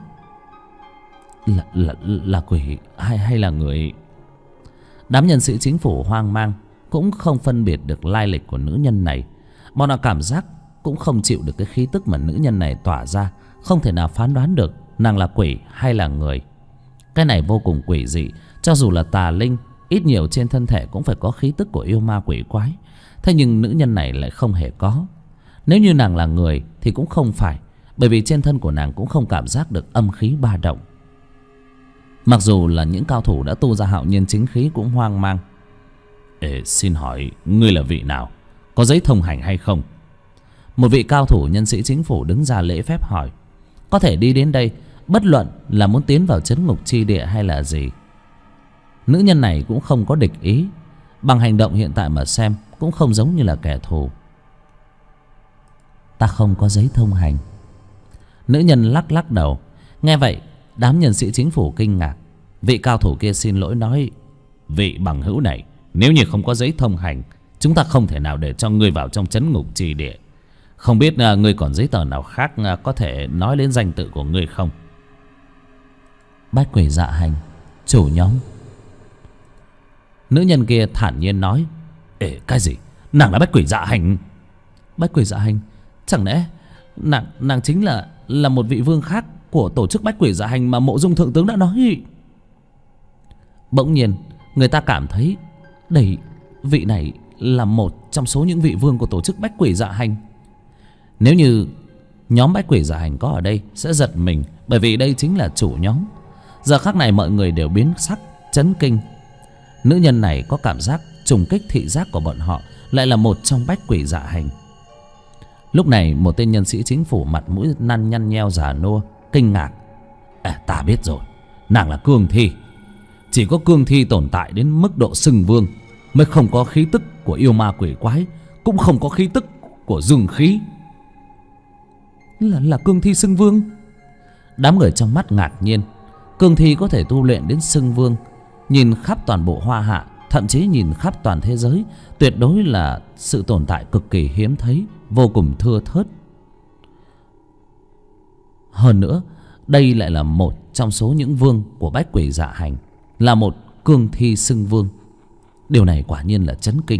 Là quỷ hay là người? Đám nhân sĩ chính phủ hoang mang, cũng không phân biệt được lai lịch của nữ nhân này. Bọn họ cảm giác cũng không chịu được cái khí tức mà nữ nhân này tỏa ra, không thể nào phán đoán được nàng là quỷ hay là người. Cái này vô cùng quỷ dị. Cho dù là tà linh, ít nhiều trên thân thể cũng phải có khí tức của yêu ma quỷ quái. Thế nhưng nữ nhân này lại không hề có. Nếu như nàng là người thì cũng không phải, bởi vì trên thân của nàng cũng không cảm giác được âm khí ba động. Mặc dù là những cao thủ đã tu ra hạo nhiên chính khí cũng hoang mang. Xin hỏi ngươi là vị nào, có giấy thông hành hay không? Một vị cao thủ nhân sĩ chính phủ đứng ra lễ phép hỏi. Có thể đi đến đây, bất luận là muốn tiến vào trấn ngục chi địa hay là gì. Nữ nhân này cũng không có địch ý. Bằng hành động hiện tại mà xem cũng không giống như là kẻ thù. Ta không có giấy thông hành. Nữ nhân lắc lắc đầu. Nghe vậy đám nhân sĩ chính phủ kinh ngạc. Vị cao thủ kia xin lỗi nói: vị bằng hữu này, nếu như không có giấy thông hành, chúng ta không thể nào để cho ngươi vào trong trấn ngục chi địa. Không biết ngươi còn giấy tờ nào khác có thể nói đến danh tự của ngươi không? Bách quỷ dạ hành, chủ nhóm. Nữ nhân kia thản nhiên nói. Cái gì? Nàng là bách quỷ dạ hành? Bách quỷ dạ hành? Chẳng lẽ nàng chính là một vị vương khác của tổ chức bách quỷ dạ hành mà Mộ Dung thượng tướng đã nói? Bỗng nhiên người ta cảm thấy đây, vị này là một trong số những vị vương của tổ chức bách quỷ dạ hành. Nếu như nhóm bách quỷ dạ hành có ở đây sẽ giật mình, bởi vì đây chính là chủ nhóm. Giờ khắc này mọi người đều biến sắc, chấn kinh. Nữ nhân này có cảm giác trùng kích thị giác của bọn họ lại là một trong bách quỷ dạ hành. Lúc này một tên nhân sĩ chính phủ mặt mũi nhăn nheo già nua kinh ngạc. Ta biết rồi, nàng là cương thi. Chỉ có cương thi tồn tại đến mức độ xưng vương mới không có khí tức của yêu ma quỷ quái, cũng không có khí tức của dương khí. Là cương thi xưng vương? Đám người trong mắt ngạc nhiên. Cương thi có thể tu luyện đến xưng vương, nhìn khắp toàn bộ Hoa Hạ, thậm chí nhìn khắp toàn thế giới, tuyệt đối là sự tồn tại cực kỳ hiếm thấy, vô cùng thưa thớt. Hơn nữa, đây lại là một trong số những vương của bách quỷ dạ hành, là một cương thi xưng vương. Điều này quả nhiên là chấn kinh.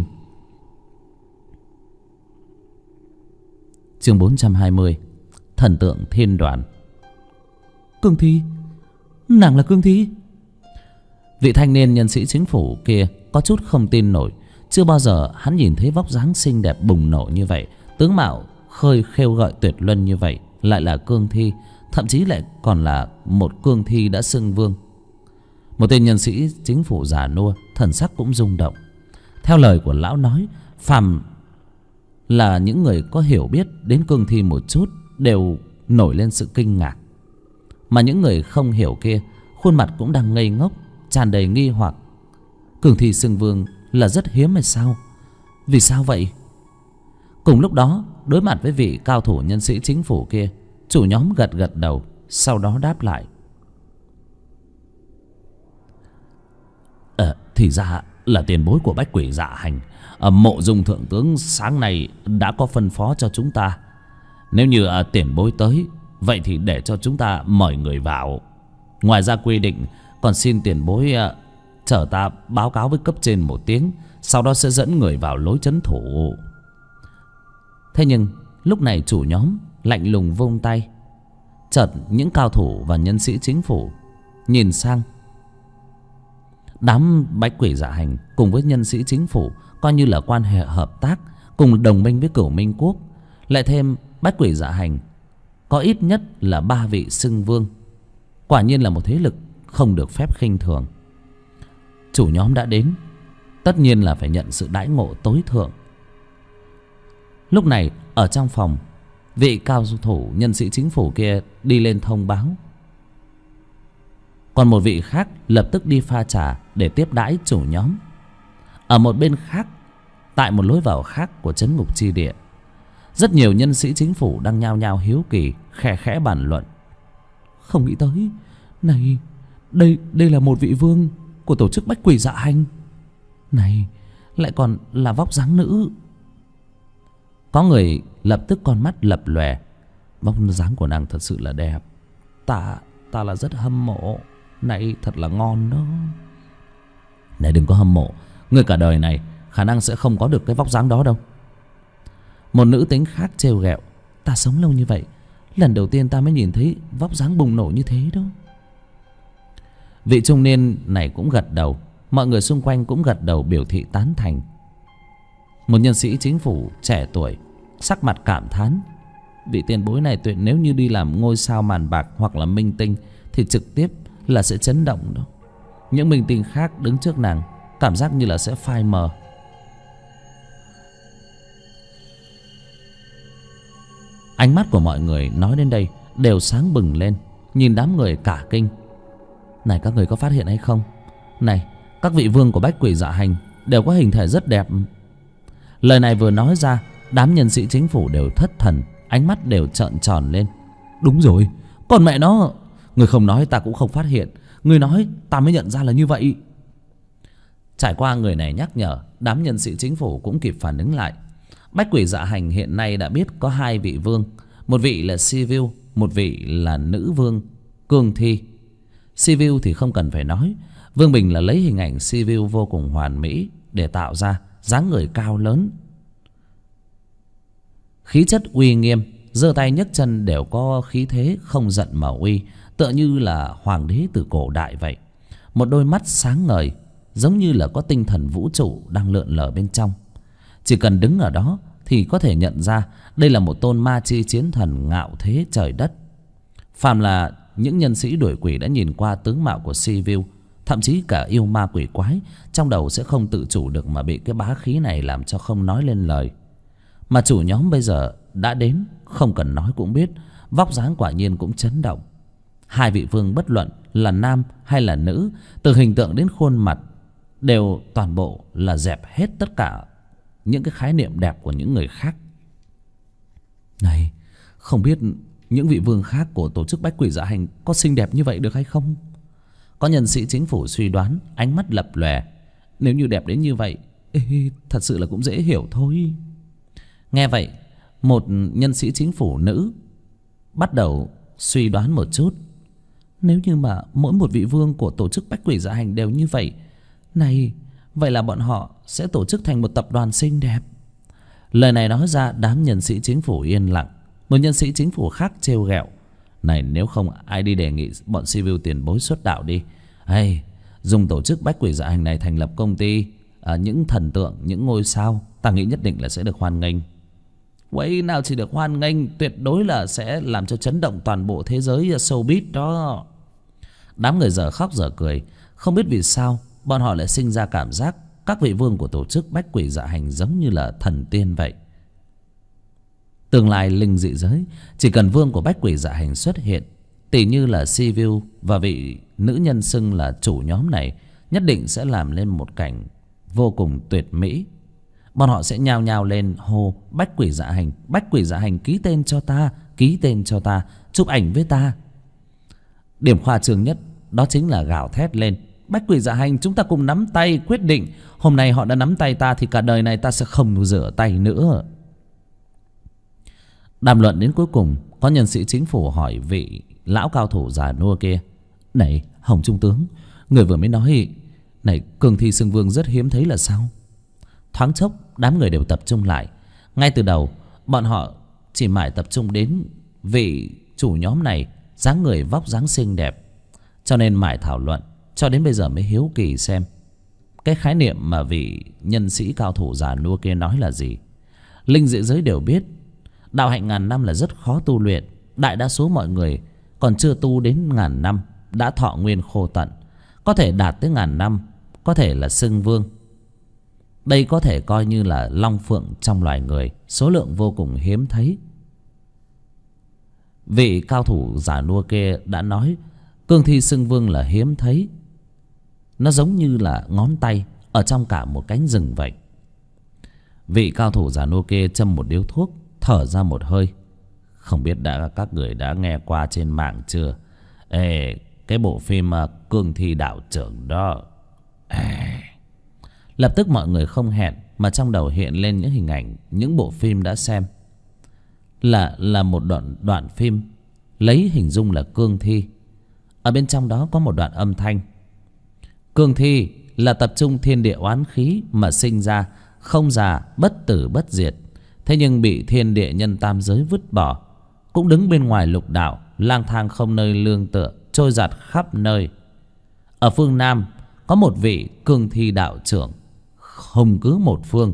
Chương 420. Thần tượng thiên đoàn. Cương thi? Nàng là cương thi? Vị thanh niên nhân sĩ chính phủ kia có chút không tin nổi. Chưa bao giờ hắn nhìn thấy vóc dáng xinh đẹp bùng nổ như vậy, tướng mạo khêu gợi tuyệt luân như vậy, lại là cương thi, thậm chí lại còn là một cương thi đã xưng vương. Một tên nhân sĩ chính phủ già nua, thần sắc cũng rung động. Theo lời của lão nói, phàm là những người có hiểu biết đến cương thi một chút đều nổi lên sự kinh ngạc. Mà những người không hiểu kia, khuôn mặt cũng đang ngây ngốc, tràn đầy nghi hoặc. Cương thi xưng vương là rất hiếm hay sao? Vì sao vậy? Cùng lúc đó, đối mặt với vị cao thủ nhân sĩ chính phủ kia, chủ nhóm gật gật đầu, sau đó đáp lại. Thì ra là tiền bối của bách quỷ dạ hành. Mộ Dung thượng tướng sáng nay đã có phân phó cho chúng ta, nếu như tiền bối tới, vậy thì để cho chúng ta mời người vào. Ngoài ra quy định còn xin tiền bối chở ta báo cáo với cấp trên một tiếng, sau đó sẽ dẫn người vào lối trấn thủ. Thế nhưng lúc này chủ nhóm lạnh lùng vung tay. Chợt những cao thủ và nhân sĩ chính phủ nhìn sang. Đám bách quỷ dạ hành cùng với nhân sĩ chính phủ coi như là quan hệ hợp tác, cùng đồng minh với Cửu Minh Quốc. Lại thêm bách quỷ dạ hành có ít nhất là 3 vị xưng vương. Quả nhiên là một thế lực không được phép khinh thường. Chủ nhóm đã đến, tất nhiên là phải nhận sự đãi ngộ tối thượng. Lúc này ở trong phòng, vị cao thủ nhân sĩ chính phủ kia đi lên thông báo. Còn một vị khác lập tức đi pha trà để tiếp đãi chủ nhóm. Ở một bên khác, tại một lối vào khác của trấn ngục chi địa, rất nhiều nhân sĩ chính phủ đang nhao nhao hiếu kỳ, khẽ khẽ bàn luận. Không nghĩ tới, này, đây là một vị vương của tổ chức bách quỷ dạ hành. Này, lại còn là vóc dáng nữ. Có người lập tức con mắt lập lòe. Vóc dáng của nàng thật sự là đẹp. Ta là rất hâm mộ. Này, thật là ngon đó. Này, đừng có hâm mộ. Người cả đời này khả năng sẽ không có được cái vóc dáng đó đâu. Một nữ tính khác trêu ghẹo. Ta sống lâu như vậy, lần đầu tiên ta mới nhìn thấy vóc dáng bùng nổ như thế đó. Vị trung niên này cũng gật đầu. Mọi người xung quanh cũng gật đầu biểu thị tán thành. Một nhân sĩ chính phủ trẻ tuổi sắc mặt cảm thán: vị tiền bối này tuyệt nếu như đi làm ngôi sao màn bạc hoặc là minh tinh thì trực tiếp là sẽ chấn động đó. Những minh tinh khác đứng trước nàng cảm giác như là sẽ phai mờ. Ánh mắt của mọi người nói đến đây đều sáng bừng lên, nhìn đám người cả kinh. Này các người có phát hiện hay không? Này, các vị vương của Bách Quỷ Dạ Hành đều có hình thể rất đẹp. Lời này vừa nói ra, đám nhân sĩ chính phủ đều thất thần, ánh mắt đều trợn tròn lên. Đúng rồi, còn mẹ nó, người không nói ta cũng không phát hiện, người nói ta mới nhận ra là như vậy. Trải qua người này nhắc nhở, đám nhân sĩ chính phủ cũng kịp phản ứng lại. Bách Quỷ Dạ Hành hiện nay đã biết có 2 vị vương, một vị là Sivu, một vị là nữ vương Cương Thi. Sivu thì không cần phải nói, Vương Bình là lấy hình ảnh Sivu vô cùng hoàn mỹ để tạo ra, dáng người cao lớn, khí chất uy nghiêm, giơ tay nhấc chân đều có khí thế không giận mà uy, tựa như là hoàng đế từ cổ đại vậy. Một đôi mắt sáng ngời, giống như là có tinh thần vũ trụ đang lượn lờ bên trong. Chỉ cần đứng ở đó thì có thể nhận ra đây là một tôn ma chi chiến thần ngạo thế trời đất. Phàm là những nhân sĩ đuổi quỷ đã nhìn qua tướng mạo của Sivu, thậm chí cả yêu ma quỷ quái, trong đầu sẽ không tự chủ được mà bị cái bá khí này làm cho không nói lên lời. Mà chủ nhóm bây giờ đã đến, không cần nói cũng biết, vóc dáng quả nhiên cũng chấn động. 2 vị vương bất luận là nam hay là nữ, từ hình tượng đến khuôn mặt đều toàn bộ là dẹp hết tất cả những cái khái niệm đẹp của những người khác. Này, không biết những vị vương khác của tổ chức Bách Quỷ Dạ Hành có xinh đẹp như vậy được hay không? Có nhân sĩ chính phủ suy đoán, ánh mắt lập lòe. Nếu như đẹp đến như vậy, thật sự là cũng dễ hiểu thôi. Nghe vậy, một nhân sĩ chính phủ nữ bắt đầu suy đoán một chút. Nếu như mà mỗi một vị vương của tổ chức Bách Quỷ Dạ Hành đều như vậy, này, vậy là bọn họ sẽ tổ chức thành một tập đoàn xinh đẹp. Lời này nói ra, đám nhân sĩ chính phủ yên lặng. Một nhân sĩ chính phủ khác trêu ghẹo: này, nếu không ai đi đề nghị bọn Sivu tiền bối xuất đạo đi. Hay dùng tổ chức Bách Quỷ Dạ Hành này thành lập công ty, những thần tượng, những ngôi sao, ta nghĩ nhất định là sẽ được hoan nghênh. Vậy nào chỉ được hoan nghênh, tuyệt đối là sẽ làm cho chấn động toàn bộ thế giới showbiz đó. Đám người giờ khóc giờ cười, không biết vì sao bọn họ lại sinh ra cảm giác các vị vương của tổ chức Bách Quỷ Dạ Hành giống như là thần tiên vậy. Tương lai linh dị giới, chỉ cần vương của Bách Quỷ Dạ Hành xuất hiện, tỷ như là Sivu và vị nữ nhân xưng là chủ nhóm này, nhất định sẽ làm lên một cảnh vô cùng tuyệt mỹ. Bọn họ sẽ nhao nhao lên hô: Bách Quỷ Dạ Hành, Bách Quỷ Dạ Hành, ký tên cho ta, ký tên cho ta, chụp ảnh với ta. Điểm khoa trương nhất đó chính là gào thét lên: Bách Quỷ Dạ Hành, chúng ta cùng nắm tay quyết định, hôm nay họ đã nắm tay ta thì cả đời này ta sẽ không rửa tay nữa. Đàm luận đến cuối cùng, có nhân sĩ chính phủ hỏi vị lão cao thủ già nua kia: này Hồng Trung tướng, người vừa mới nói này, Cương Thi xưng vương rất hiếm thấy là sao? Thoáng chốc đám người đều tập trung lại. Ngay từ đầu bọn họ chỉ mãi tập trung đến vị chủ nhóm này, dáng người vóc dáng xinh đẹp, cho nên mãi thảo luận. Cho đến bây giờ mới hiếu kỳ xem cái khái niệm mà vị nhân sĩ cao thủ già nua kia nói là gì. Linh dị giới đều biết đạo hạnh ngàn năm là rất khó tu luyện. Đại đa số mọi người còn chưa tu đến ngàn năm đã thọ nguyên khô tận. Có thể đạt tới ngàn năm, có thể là xưng vương. Đây có thể coi như là long phượng trong loài người, số lượng vô cùng hiếm thấy. Vị cao thủ giả nua kia đã nói Cương Thi xưng vương là hiếm thấy. Nó giống như là ngón tay ở trong cả một cánh rừng vậy. Vị cao thủ giả nua kia châm một điếu thuốc, thở ra một hơi. Không biết các người đã nghe qua trên mạng chưa? Ê, cái bộ phim Cương Thi đạo trưởng đó. Lập tức mọi người không hẹn mà trong đầu hiện lên những hình ảnh những bộ phim đã xem. Là một đoạn phim lấy hình dung là Cương Thi. Ở bên trong đó có một đoạn âm thanh: Cương Thi là tập trung thiên địa oán khí mà sinh ra, không già, bất tử bất diệt. Thế nhưng bị thiên địa nhân tam giới vứt bỏ, cũng đứng bên ngoài lục đạo, lang thang không nơi lương tựa, trôi dạt khắp nơi. Ở phương Nam có một vị cương thi đạo trưởng hùng cứ một phương.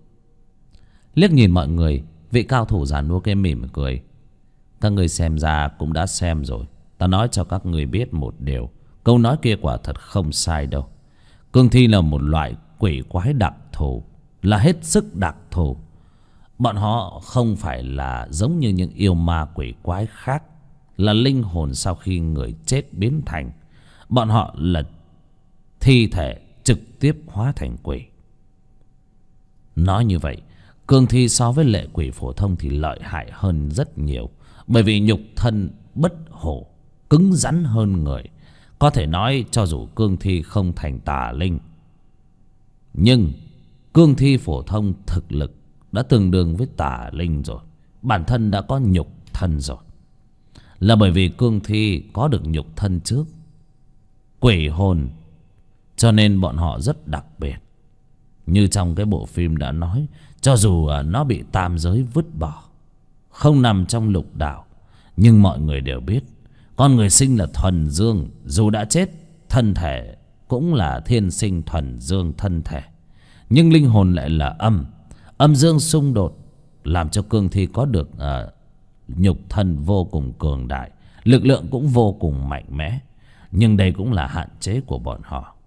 Liếc nhìn mọi người, vị cao thủ già nua kia mỉm cười. Các người xem ra cũng đã xem rồi. Ta nói cho các người biết một điều, câu nói kia quả thật không sai đâu. Cương thi là một loại quỷ quái đặc thù, là hết sức đặc thù. Bọn họ không phải là giống như những yêu ma quỷ quái khác, là linh hồn sau khi người chết biến thành. Bọn họ là thi thể trực tiếp hóa thành quỷ. Nói như vậy, cương thi so với lệ quỷ phổ thông thì lợi hại hơn rất nhiều. Bởi vì nhục thân bất hủ, cứng rắn hơn người. Có thể nói cho dù cương thi không thành tà linh, nhưng cương thi phổ thông thực lực đã tương đương với tà linh rồi. Bản thân đã có nhục thân rồi. Là bởi vì cương thi có được nhục thân trước, quỷ hồn, cho nên bọn họ rất đặc biệt. Như trong cái bộ phim đã nói, cho dù nó bị tam giới vứt bỏ, không nằm trong lục đạo, nhưng mọi người đều biết con người sinh là thuần dương. Dù đã chết, thân thể cũng là thiên sinh thuần dương thân thể, nhưng linh hồn lại là âm. Âm dương xung đột làm cho cương thi có được nhục thân vô cùng cường đại, lực lượng cũng vô cùng mạnh mẽ. Nhưng đây cũng là hạn chế của bọn họ.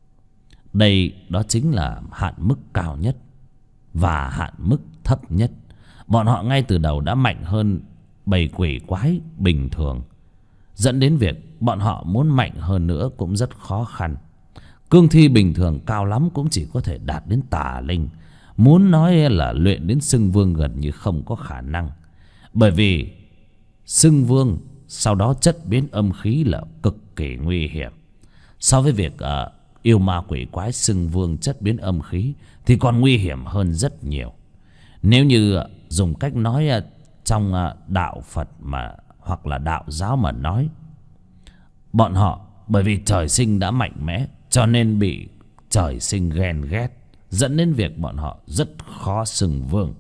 Đây đó chính là hạn mức cao nhất và hạn mức thấp nhất. Bọn họ ngay từ đầu đã mạnh hơn bầy quỷ quái bình thường, dẫn đến việc bọn họ muốn mạnh hơn nữa cũng rất khó khăn. Cương thi bình thường cao lắm cũng chỉ có thể đạt đến tà linh. Muốn nói là luyện đến xưng vương gần như không có khả năng. Bởi vì xưng vương sau đó chất biến âm khí là cực kỳ nguy hiểm. So với việc yêu ma quỷ quái xưng vương chất biến âm khí thì còn nguy hiểm hơn rất nhiều. Nếu như dùng cách nói trong đạo Phật mà hoặc là đạo giáo mà nói, bọn họ bởi vì trời sinh đã mạnh mẽ cho nên bị trời sinh ghen ghét, dẫn đến việc bọn họ rất khó xưng vương.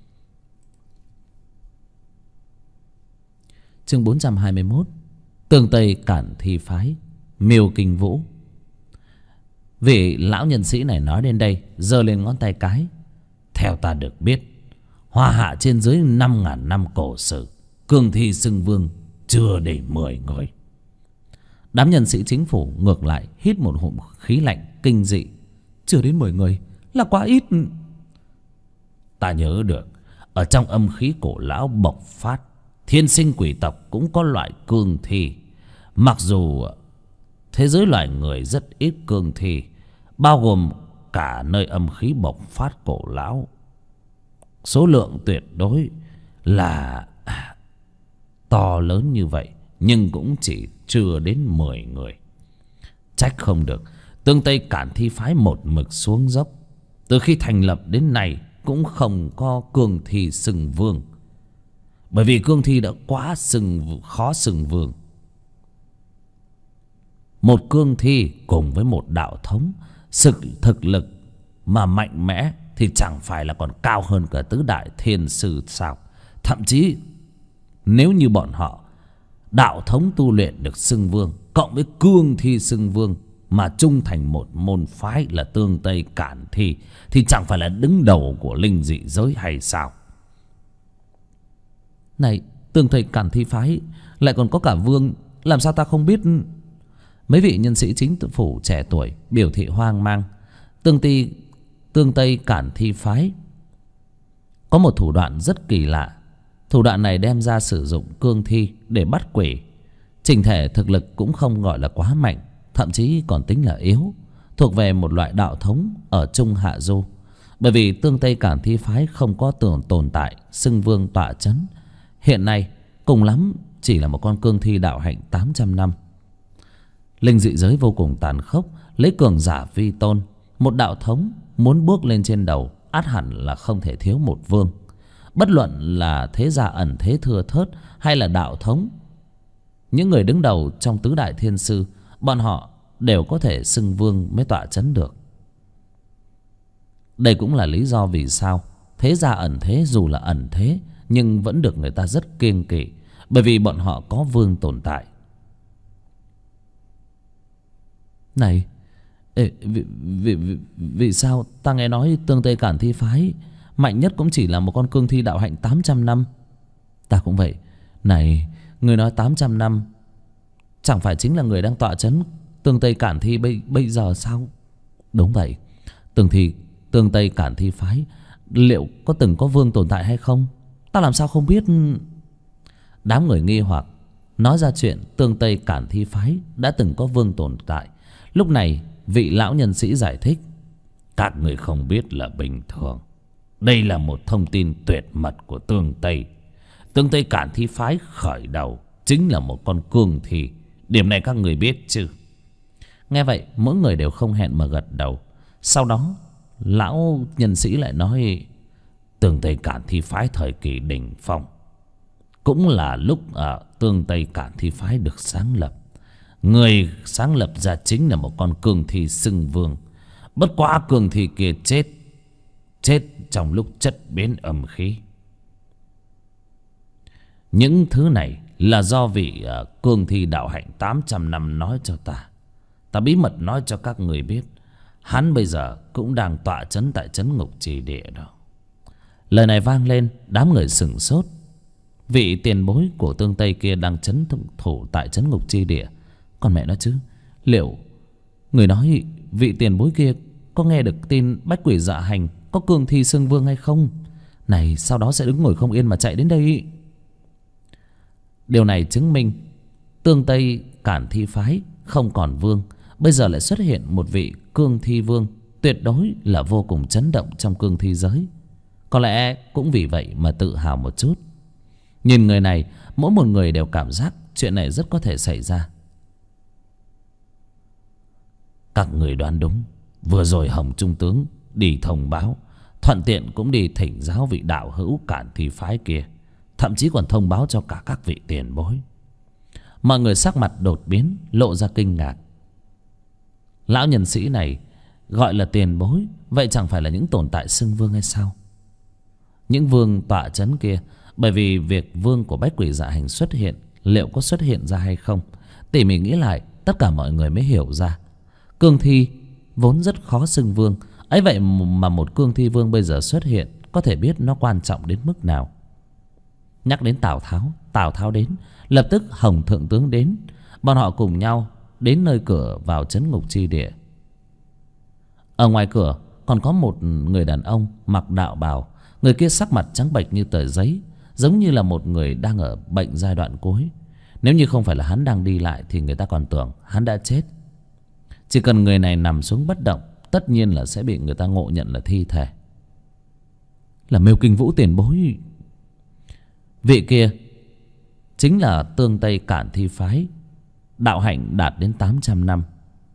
Chương 421. Tường Tây Cản Thi Phái, Miêu Kinh Vũ. Vị lão nhân sĩ này nói đến đây, giơ lên ngón tay cái. Theo ta được biết, Hoa Hạ trên dưới 5.000 năm cổ sử, cương thi xưng vương chưa đầy 10 người. Đám nhân sĩ chính phủ ngược lại hít một ngụm khí lạnh kinh dị. Chưa đến 10 người là quá ít. Ta nhớ được, ở trong âm khí cổ lão bộc phát, thiên sinh quỷ tộc cũng có loại cương thi. Mặc dù thế giới loài người rất ít cương thi, bao gồm cả nơi âm khí bộc phát cổ lão, số lượng tuyệt đối là to lớn như vậy, nhưng cũng chỉ chưa đến 10 người. Trách không được Tương Tây Cản Thi Phái một mực xuống dốc. Từ khi thành lập đến nay cũng không có cương thi xưng vương. Bởi vì cương thi đã quá khó xưng vương. Một cương thi cùng với một đạo thống, thực lực mà mạnh mẽ thì chẳng phải là còn cao hơn cả tứ đại thiên sư sao? Thậm chí nếu như bọn họ đạo thống tu luyện được xưng vương, cộng với cương thi xưng vương mà chung thành một môn phái là Tương Tây Cản Thi, thì chẳng phải là đứng đầu của linh dị giới hay sao? Này, Tương Tây Cản Thi Phái lại còn có cả vương, làm sao ta không biết? Mấy vị nhân sĩ chính phủ trẻ tuổi biểu thị hoang mang. Tương Tây Cản Thi Phái có một thủ đoạn rất kỳ lạ. Thủ đoạn này đem ra sử dụng cương thi để bắt quỷ. Chỉnh thể thực lực cũng không gọi là quá mạnh, thậm chí còn tính là yếu, thuộc về một loại đạo thống ở Trung Hạ Du. Bởi vì Tương Tây Cản Thi Phái không có tồn tại xưng vương tọa chấn. Hiện nay cùng lắm chỉ là một con cương thi đạo hạnh 800 năm. Linh dị giới vô cùng tàn khốc, lấy cường giả vi tôn. Một đạo thống muốn bước lên trên đầu ắt hẳn là không thể thiếu một vương. Bất luận là thế gia ẩn thế thưa thớt hay là đạo thống, những người đứng đầu trong tứ đại thiên sư, bọn họ đều có thể xưng vương mới tọa chấn được. Đây cũng là lý do vì sao thế gia ẩn thế dù là ẩn thế nhưng vẫn được người ta rất kiêng kỵ, bởi vì bọn họ có vương tồn tại. Này, vì sao ta nghe nói Tương Tây Cản Thi phái mạnh nhất cũng chỉ là một con cương thi đạo hạnh 800 năm? Ta cũng vậy. Này, người nói 800 năm chẳng phải chính là người đang tọa trấn Tương Tây Cản Thi bây giờ sao? Đúng vậy. Tương Tây Cản Thi phái liệu có từng có vương tồn tại hay không? Ta làm sao không biết. Đám người nghi hoặc nói ra chuyện Tương Tây Cản Thi phái đã từng có vương tồn tại. Lúc này vị lão nhân sĩ giải thích: các người không biết là bình thường. Đây là một thông tin tuyệt mật của Tương Tây. Tương Tây Cản Thi phái khởi đầu chính là một con cương thi. Điểm này các người biết chứ? Nghe vậy mỗi người đều không hẹn mà gật đầu. Sau đó lão nhân sĩ lại nói: Tương Tây Cản Thi phái thời kỳ đỉnh phong cũng là lúc Tương Tây Cản Thi phái được sáng lập. Người sáng lập ra chính là một con cương thi xưng vương. Bất quá cương thi kia chết trong lúc chất biến âm khí. Những thứ này là do vị cương thi đạo hạnh 800 năm nói cho ta. Ta bí mật nói cho các người biết. Hắn bây giờ cũng đang tọa trấn tại trấn Ngục Trì Địa đó. Lời này vang lên, đám người sửng sốt. Vị tiền bối của Tương Tây kia đang trấn thủ tại trấn Ngục Chi Địa. Còn mẹ nó chứ, liệu người nói vị tiền bối kia có nghe được tin Bách Quỷ Dạ Hành có cương thi xưng vương hay không? Này, sau đó sẽ đứng ngồi không yên mà chạy đến đây. Điều này chứng minh Tương Tây Cản Thi phái không còn vương, bây giờ lại xuất hiện một vị cương thi vương, tuyệt đối là vô cùng chấn động trong cương thi giới. Có lẽ cũng vì vậy mà tự hào một chút. Nhìn người này, mỗi một người đều cảm giác chuyện này rất có thể xảy ra. Các người đoán đúng. Vừa rồi Hồng Trung tướng đi thông báo, thuận tiện cũng đi thỉnh giáo vị đạo hữu Cản Thi phái kia, thậm chí còn thông báo cho cả các vị tiền bối. Mọi người sắc mặt đột biến, lộ ra kinh ngạc. Lão nhân sĩ này gọi là tiền bối, vậy chẳng phải là những tồn tại xưng vương hay sao? Những vương tọa trấn kia, bởi vì việc vương của Bách Quỷ Dạ Hành xuất hiện, liệu có xuất hiện ra hay không? Tỉ mỉ nghĩ lại, tất cả mọi người mới hiểu ra. Cương thi vốn rất khó xưng vương, ấy vậy mà một cương thi vương bây giờ xuất hiện, có thể biết nó quan trọng đến mức nào. Nhắc đến Tào Tháo đến, lập tức Hồng thượng tướng đến. Bọn họ cùng nhau đến nơi cửa vào trấn Ngục Chi Địa. Ở ngoài cửa còn có một người đàn ông mặc đạo bào. Người kia sắc mặt trắng bệch như tờ giấy, giống như là một người đang ở bệnh giai đoạn cuối. Nếu như không phải là hắn đang đi lại thì người ta còn tưởng hắn đã chết. Chỉ cần người này nằm xuống bất động, tất nhiên là sẽ bị người ta ngộ nhận là thi thể. Là Miêu Kinh Vũ tiền bối. Vị kia chính là Tương Tây Cản Thi phái, đạo hạnh đạt đến 800 năm.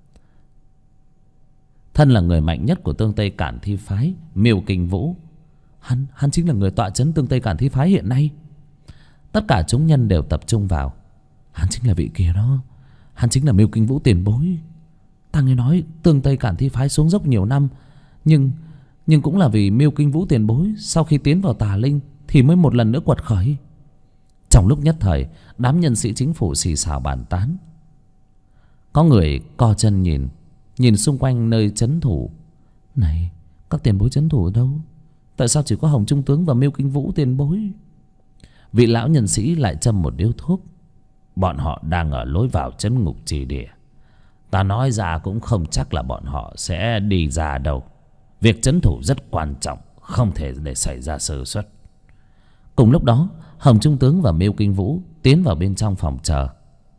Thân là người mạnh nhất của Tương Tây Cản Thi phái, Miêu Kinh Vũ, Hắn chính là người tọa trấn Tương Tây Cản Thi phái hiện nay. Tất cả chúng nhân đều tập trung vào. Hắn chính là vị kia đó. Hắn chính là Miêu Kinh Vũ tiền bối. Ta nghe nói Tương Tây Cản Thi phái xuống dốc nhiều năm, nhưng cũng là vì Miêu Kinh Vũ tiền bối sau khi tiến vào tà linh thì mới một lần nữa quật khởi. Trong lúc nhất thời, đám nhân sĩ chính phủ xì xào bàn tán. Có người co chân nhìn xung quanh nơi trấn thủ. Này, các tiền bối trấn thủ ở đâu? Tại sao chỉ có Hồng Trung tướng và Miêu Kinh Vũ tiền bối? Vị lão nhân sĩ lại châm một điếu thuốc. Bọn họ đang ở lối vào trấn Ngục Trì Địa. Ta nói ra cũng không chắc là bọn họ sẽ đi ra đâu. Việc trấn thủ rất quan trọng, không thể để xảy ra sơ suất. Cùng lúc đó, Hồng Trung tướng và Miêu Kinh Vũ tiến vào bên trong phòng chờ.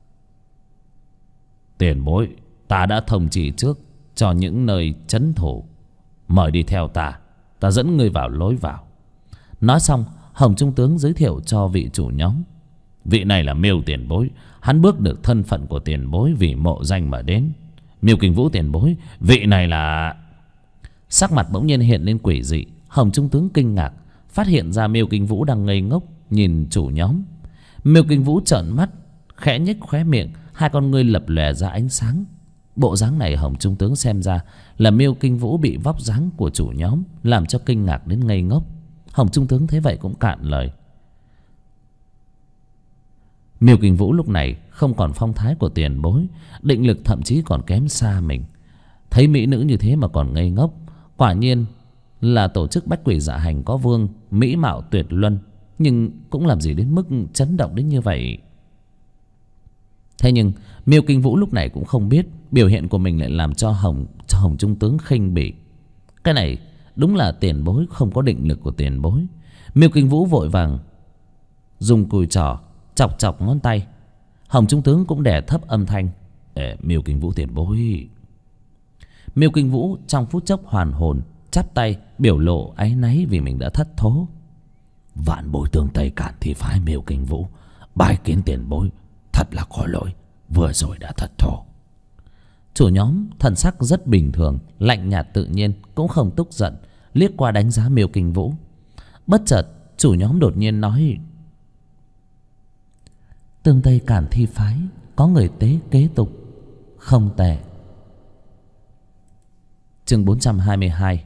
Tiền bối, ta đã thông chỉ trước cho những nơi trấn thủ. Mời đi theo ta, ta dẫn ngươi vào lối vào. Nói xong, Hồng Trung tướng giới thiệu cho vị chủ nhóm. Vị này là Miêu tiền bối, hắn bước được thân phận của tiền bối vì mộ danh mà đến. Miêu Kinh Vũ tiền bối, vị này là... Sắc mặt bỗng nhiên hiện lên quỷ dị. Hồng Trung tướng kinh ngạc, phát hiện ra Miêu Kinh Vũ đang ngây ngốc nhìn chủ nhóm. Miêu Kinh Vũ trợn mắt, khẽ nhếch khóe miệng, hai con ngươi lập lòe ra ánh sáng. Bộ dáng này Hồng Trung tướng xem ra là Miêu Kinh Vũ bị vóc dáng của chủ nhóm làm cho kinh ngạc đến ngây ngốc. Hồng Trung tướng thấy vậy cũng cạn lời. Miêu Kinh Vũ lúc này không còn phong thái của tiền bối, định lực thậm chí còn kém xa mình. Thấy mỹ nữ như thế mà còn ngây ngốc, quả nhiên là tổ chức Bách Quỷ Dạ Hành có vương mỹ mạo tuyệt luân, nhưng cũng làm gì đến mức chấn động đến như vậy. Thế nhưng Miêu Kinh Vũ lúc này cũng không biết biểu hiện của mình lại làm cho Hồng Trung tướng khinh bỉ. Cái này đúng là tiền bối không có định lực của tiền bối. Miêu Kinh Vũ vội vàng dùng cùi trỏ chọc chọc ngón tay. Hồng Trung tướng cũng đè thấp âm thanh: Miêu Kinh Vũ tiền bối. Miêu Kinh Vũ trong phút chốc hoàn hồn, chắp tay biểu lộ áy náy vì mình đã thất thố. Vạn bối Tương Tây Cản Thi phái Miêu Kinh Vũ bái kiến tiền bối, thật là có lỗi, vừa rồi đã thất thố. Chủ nhóm thần sắc rất bình thường, lạnh nhạt tự nhiên, cũng không tức giận, liếc qua đánh giá Miêu Kinh Vũ. Bất chợt chủ nhóm đột nhiên nói: Tương Tây Cản Thi phái có người tế kế tục, không tệ. Chương 422.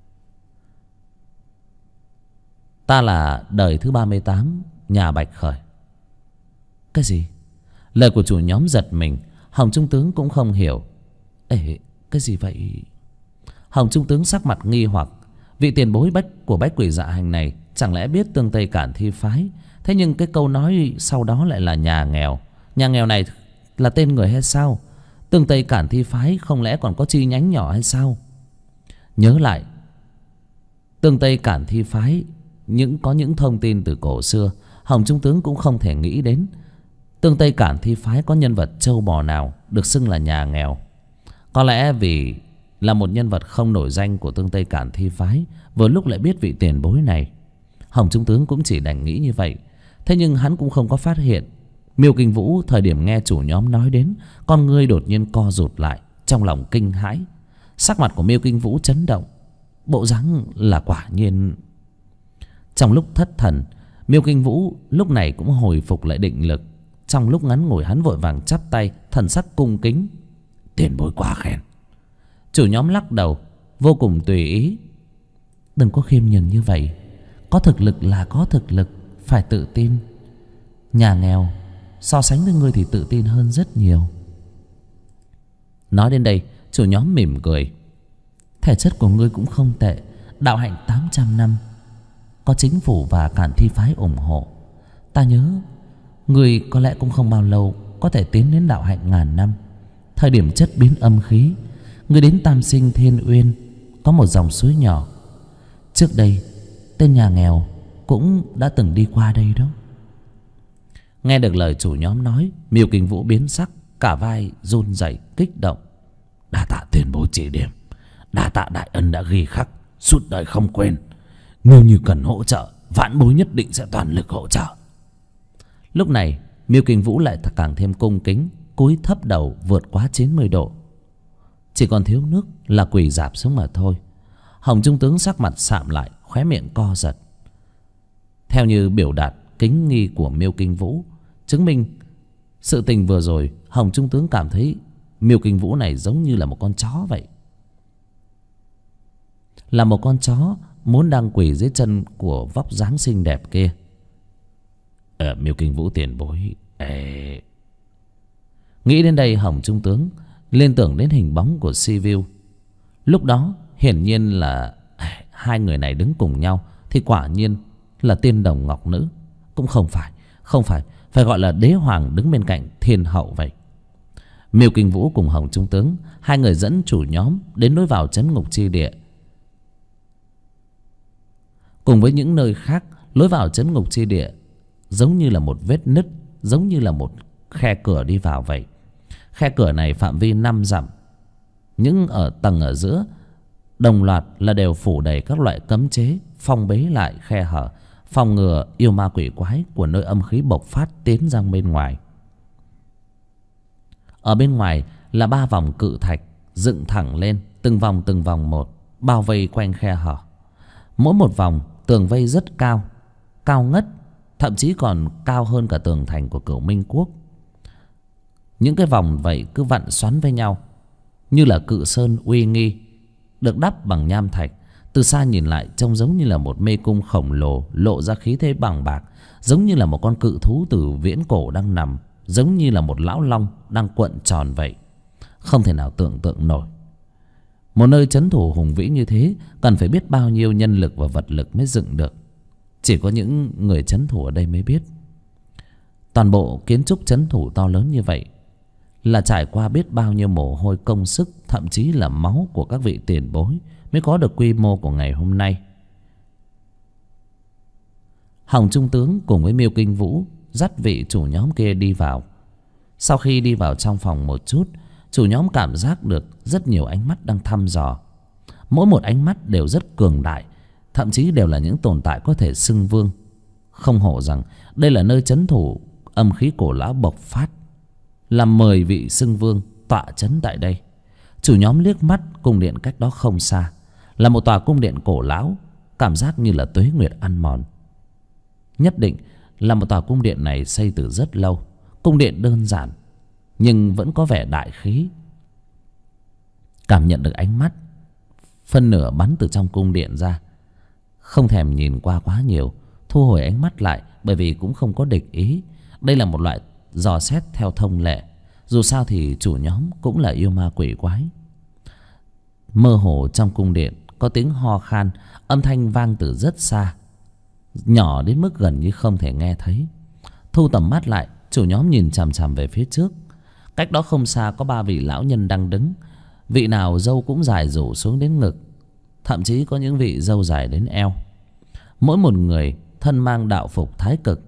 Ta là đời thứ 38 nhà Bạch Khởi. Cái gì? Lời của chủ nhóm giật mình. Hồng Trung tướng cũng không hiểu. Cái gì vậy? Hồng Trung tướng sắc mặt nghi hoặc. Vị tiền bối của Bách Quỷ Dạ Hành này chẳng lẽ biết Tương Tây Cản Thi phái? Thế nhưng cái câu nói sau đó lại là nhà nghèo. Nhà nghèo này là tên người hay sao? Tương Tây Cản Thi phái không lẽ còn có chi nhánh nhỏ hay sao? Nhớ lại, Tương Tây Cản Thi phái có những thông tin từ cổ xưa, Hồng Trung tướng cũng không thể nghĩ đến Tương Tây Cản Thi phái có nhân vật trâu bò nào được xưng là nhà nghèo. Có lẽ vì là một nhân vật không nổi danh của Tương Tây Cản Thi phái, vừa lúc lại biết vị tiền bối này. Hồng Trung tướng cũng chỉ đành nghĩ như vậy. Thế nhưng hắn cũng không có phát hiện Miêu Kinh Vũ thời điểm nghe chủ nhóm nói đến, con ngươi đột nhiên co rụt lại, trong lòng kinh hãi. Sắc mặt của Miêu Kinh Vũ chấn động, bộ dáng là quả nhiên. Trong lúc thất thần, Miêu Kinh Vũ lúc này cũng hồi phục lại định lực. Trong lúc ngắn ngủi hắn vội vàng chắp tay, thần sắc cung kính: Tiền bối quá khen. Chủ nhóm lắc đầu, vô cùng tùy ý: Đừng có khiêm nhường như vậy. Có thực lực là có thực lực, phải tự tin. Nhà nghèo so sánh với ngươi thì tự tin hơn rất nhiều. Nói đến đây, chủ nhóm mỉm cười: Thể chất của ngươi cũng không tệ, đạo hạnh 800 năm, có chính phủ và Cản Thi phái ủng hộ. Ta nhớ ngươi có lẽ cũng không bao lâu có thể tiến đến đạo hạnh 1000 năm. Thời điểm chất biến âm khí, ngươi đến Tam Sinh Thiên Uyên có một dòng suối nhỏ. Trước đây tên nhà nghèo cũng đã từng đi qua đây đó. Nghe được lời chủ nhóm nói, Miêu Kinh Vũ biến sắc, cả vai run rẩy kích động: Đa tạ tiền bối chỉ điểm, đa tạ đại ân đã ghi khắc, suốt đời không quên. Nếu như cần hỗ trợ, vãn bối nhất định sẽ toàn lực hỗ trợ. Lúc này Miêu Kinh Vũ lại càng thêm cung kính, cúi thấp đầu vượt quá 90 độ. Chỉ còn thiếu nước là quỳ rạp xuống mà thôi. Hồng Trung tướng sắc mặt sạm lại, khóe miệng co giật. Theo như biểu đạt kính nghi của Miêu Kinh Vũ, chứng minh sự tình vừa rồi, Hồng Trung tướng cảm thấy Miêu Kinh Vũ này giống như là một con chó vậy. Là một con chó muốn đang quỳ dưới chân của vóc dáng xinh đẹp kia. Miêu Kinh Vũ tiền bối. Nghĩ đến đây, Hồng Trung tướng liên tưởng đến hình bóng của Sivu. Lúc đó hiển nhiên là hai người này đứng cùng nhau thì quả nhiên là tiên đồng ngọc nữ. Cũng không phải, phải gọi là đế hoàng đứng bên cạnh thiên hậu vậy. Miêu Kinh Vũ cùng Hồng Trung tướng, hai người dẫn chủ nhóm đến lối vào trấn ngục chi địa. Cùng với những nơi khác, lối vào trấn ngục chi địa giống như là một vết nứt, giống như là một khe cửa đi vào vậy. Khe cửa này phạm vi 5 dặm, những tầng ở giữa đồng loạt là đều phủ đầy các loại cấm chế, phong bế lại khe hở, phòng ngừa yêu ma quỷ quái của nơi âm khí bộc phát tiến ra bên ngoài. Ở bên ngoài là 3 vòng cự thạch dựng thẳng lên, từng vòng một, bao vây quanh khe hở. Mỗi một vòng tường vây rất cao, cao ngất, thậm chí còn cao hơn cả tường thành của Cửu Minh Quốc. Những cái vòng vậy cứ vặn xoắn với nhau như là cự sơn uy nghi, được đắp bằng nham thạch. Từ xa nhìn lại trông giống như là một mê cung khổng lồ, lộ ra khí thế bằng bạc, giống như là một con cự thú từ viễn cổ đang nằm, giống như là một lão long đang cuộn tròn vậy. Không thể nào tưởng tượng nổi. Một nơi trấn thủ hùng vĩ như thế cần phải biết bao nhiêu nhân lực và vật lực mới dựng được. Chỉ có những người trấn thủ ở đây mới biết. Toàn bộ kiến trúc trấn thủ to lớn như vậy là trải qua biết bao nhiêu mồ hôi công sức, thậm chí là máu của các vị tiền bối mới có được quy mô của ngày hôm nay. Hồng trung tướng cùng với Miêu Kinh Vũ dắt vị chủ nhóm kia đi vào. Sau khi đi vào trong phòng một chút, chủ nhóm cảm giác được rất nhiều ánh mắt đang thăm dò. Mỗi một ánh mắt đều rất cường đại, thậm chí đều là những tồn tại có thể xưng vương. Không hổ rằng đây là nơi trấn thủ âm khí cổ lão bộc phát, làm 10 vị xưng vương tọa trấn tại đây. Chủ nhóm liếc mắt cung điện cách đó không xa, là một tòa cung điện cổ lão, cảm giác như là tuế nguyệt ăn mòn. Nhất định là một tòa cung điện này xây từ rất lâu. Cung điện đơn giản nhưng vẫn có vẻ đại khí. Cảm nhận được ánh mắt phân nửa bắn từ trong cung điện ra, không thèm nhìn qua quá nhiều, thu hồi ánh mắt lại, bởi vì cũng không có địch ý. Đây là một loại dò xét theo thông lệ, dù sao thì chủ nhóm cũng là yêu ma quỷ quái. Mơ hồ trong cung điện có tiếng ho khan, âm thanh vang từ rất xa, nhỏ đến mức gần như không thể nghe thấy. Thu tầm mắt lại, chủ nhóm nhìn chằm chằm về phía trước. Cách đó không xa có 3 vị lão nhân đang đứng. Vị nào râu cũng dài rủ xuống đến ngực, thậm chí có những vị râu dài đến eo. Mỗi một người thân mang đạo phục thái cực,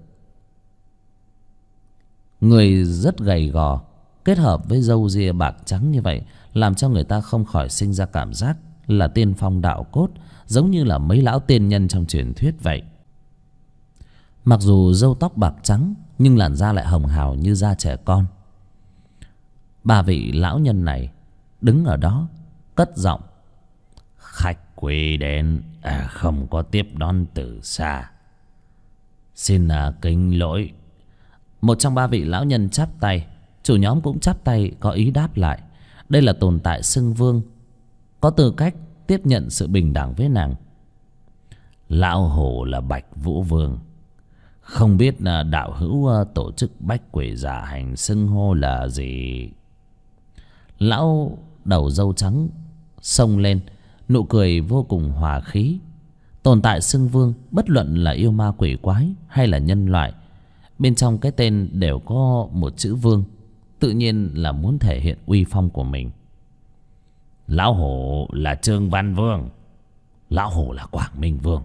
người rất gầy gò, kết hợp với râu ria bạc trắng như vậy, làm cho người ta không khỏi sinh ra cảm giác là tiên phong đạo cốt, giống như là mấy lão tiên nhân trong truyền thuyết vậy. Mặc dù râu tóc bạc trắng nhưng làn da lại hồng hào như da trẻ con. 3 vị lão nhân này đứng ở đó cất giọng: khách quý đến, không có tiếp đón từ xa, xin kính lỗi. Một trong 3 vị lão nhân chắp tay. Chủ nhóm cũng chắp tay có ý đáp lại. Đây là tồn tại xưng vương, có tư cách tiếp nhận sự bình đẳng với nàng. Lão hổ là Bạch Vũ Vương, không biết là đạo hữu tổ chức bách quỷ giả hành xưng hô là gì? Lão đầu râu trắng xông lên, nụ cười vô cùng hòa khí. Tồn tại xưng vương, bất luận là yêu ma quỷ quái hay là nhân loại, bên trong cái tên đều có một chữ vương, tự nhiên là muốn thể hiện uy phong của mình. Lão hổ là Trương Văn Vương, lão hổ là Quảng Minh Vương.